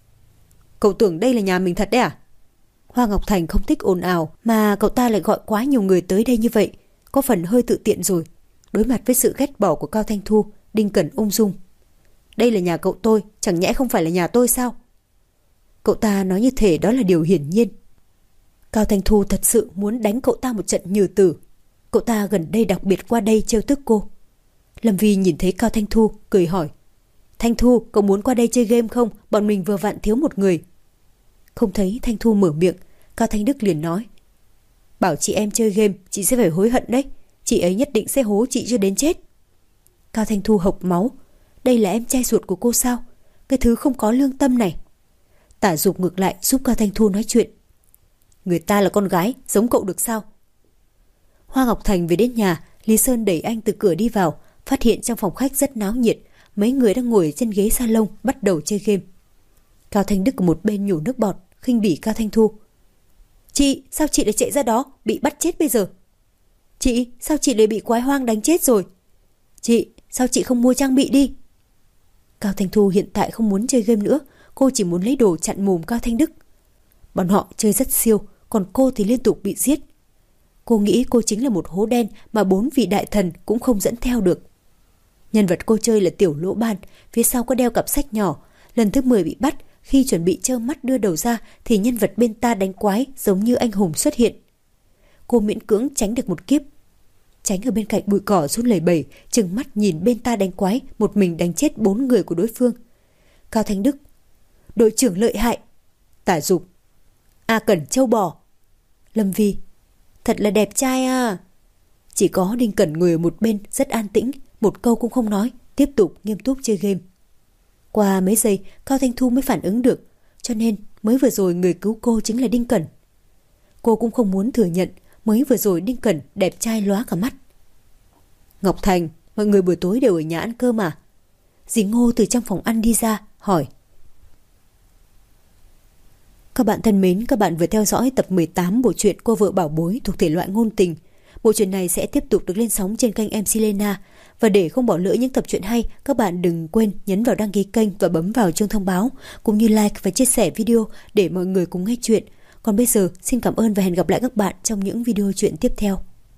A: Cậu tưởng đây là nhà mình thật đấy à? Hoa Ngọc Thành không thích ồn ào, mà cậu ta lại gọi quá nhiều người tới đây như vậy, có phần hơi tự tiện rồi. Đối mặt với sự ghét bỏ của Cao Thanh Thu, Đinh Cẩn ung dung. Đây là nhà cậu tôi, chẳng nhẽ không phải là nhà tôi sao? Cậu ta nói như thể đó là điều hiển nhiên. Cao Thanh Thu thật sự muốn đánh cậu ta một trận nhừ tử. Cậu ta gần đây đặc biệt qua đây trêu tức cô. Lâm Vi nhìn thấy Cao Thanh Thu, cười hỏi, Thanh Thu, cậu muốn qua đây chơi game không? Bọn mình vừa vặn thiếu một người. Không thấy Thanh Thu mở miệng, Cao Thanh Đức liền nói, bảo chị em chơi game, chị sẽ phải hối hận đấy. Chị ấy nhất định sẽ hố chị cho đến chết. Cao Thanh Thu hộc máu. Đây là em trai ruột của cô sao? Cái thứ không có lương tâm này. Tả Dục ngược lại giúp Cao Thanh Thu nói chuyện. Người ta là con gái, giống cậu được sao? Hoa Ngọc Thành về đến nhà, Lý Sơn đẩy anh từ cửa đi vào, phát hiện trong phòng khách rất náo nhiệt. Mấy người đang ngồi trên ghế salon bắt đầu chơi game. Cao Thanh Đức ở một bên nhổ nước bọt, khinh bỉ Cao Thanh Thu. Chị, sao chị lại chạy ra đó, bị bắt chết bây giờ? Chị, sao chị lại bị quái hoang đánh chết rồi? Chị, sao chị không mua trang bị đi? Cao Thanh Thu hiện tại không muốn chơi game nữa, cô chỉ muốn lấy đồ chặn mồm Cao Thanh Đức. Bọn họ chơi rất siêu, còn cô thì liên tục bị giết. Cô nghĩ cô chính là một hố đen mà bốn vị đại thần cũng không dẫn theo được. Nhân vật cô chơi là Tiểu Lỗ Ban, phía sau có đeo cặp sách nhỏ. Lần thứ mười bị bắt, khi chuẩn bị trơ mắt đưa đầu ra thì nhân vật bên ta đánh quái giống như anh hùng xuất hiện. Cô miễn cưỡng tránh được một kiếp. Tránh ở bên cạnh bụi cỏ run lẩy bẩy, trừng mắt nhìn bên ta đánh quái, một mình đánh chết bốn người của đối phương. Cao Thanh Đức, đội trưởng lợi hại. Tả Dục, A Cẩn châu bò. Lâm Vi, thật là đẹp trai à. Chỉ có Đinh Cẩn ngồi ở một bên rất an tĩnh, một câu cũng không nói, tiếp tục nghiêm túc chơi game. Qua mấy giây Cao Thanh Thu mới phản ứng được, cho nên mới vừa rồi người cứu cô chính là Đinh Cẩn. Cô cũng không muốn thừa nhận mới vừa rồi Đinh Cẩn đẹp trai lóa cả mắt. Ngọc Thành, Mọi người buổi tối đều ở nhà ăn cơm à? Dì Ngô từ trong phòng ăn đi ra, hỏi. Các bạn thân mến, các bạn vừa theo dõi tập mười tám bộ truyện Cô vợ bảo bối thuộc thể loại ngôn tình. Bộ truyện này sẽ tiếp tục được lên sóng trên kênh em xê Lena. Và để không bỏ lỡ những tập truyện hay, các bạn đừng quên nhấn vào đăng ký kênh và bấm vào chuông thông báo, cũng như like và chia sẻ video để mọi người cùng nghe chuyện. Còn bây giờ, xin cảm ơn và hẹn gặp lại các bạn trong những video truyện tiếp theo.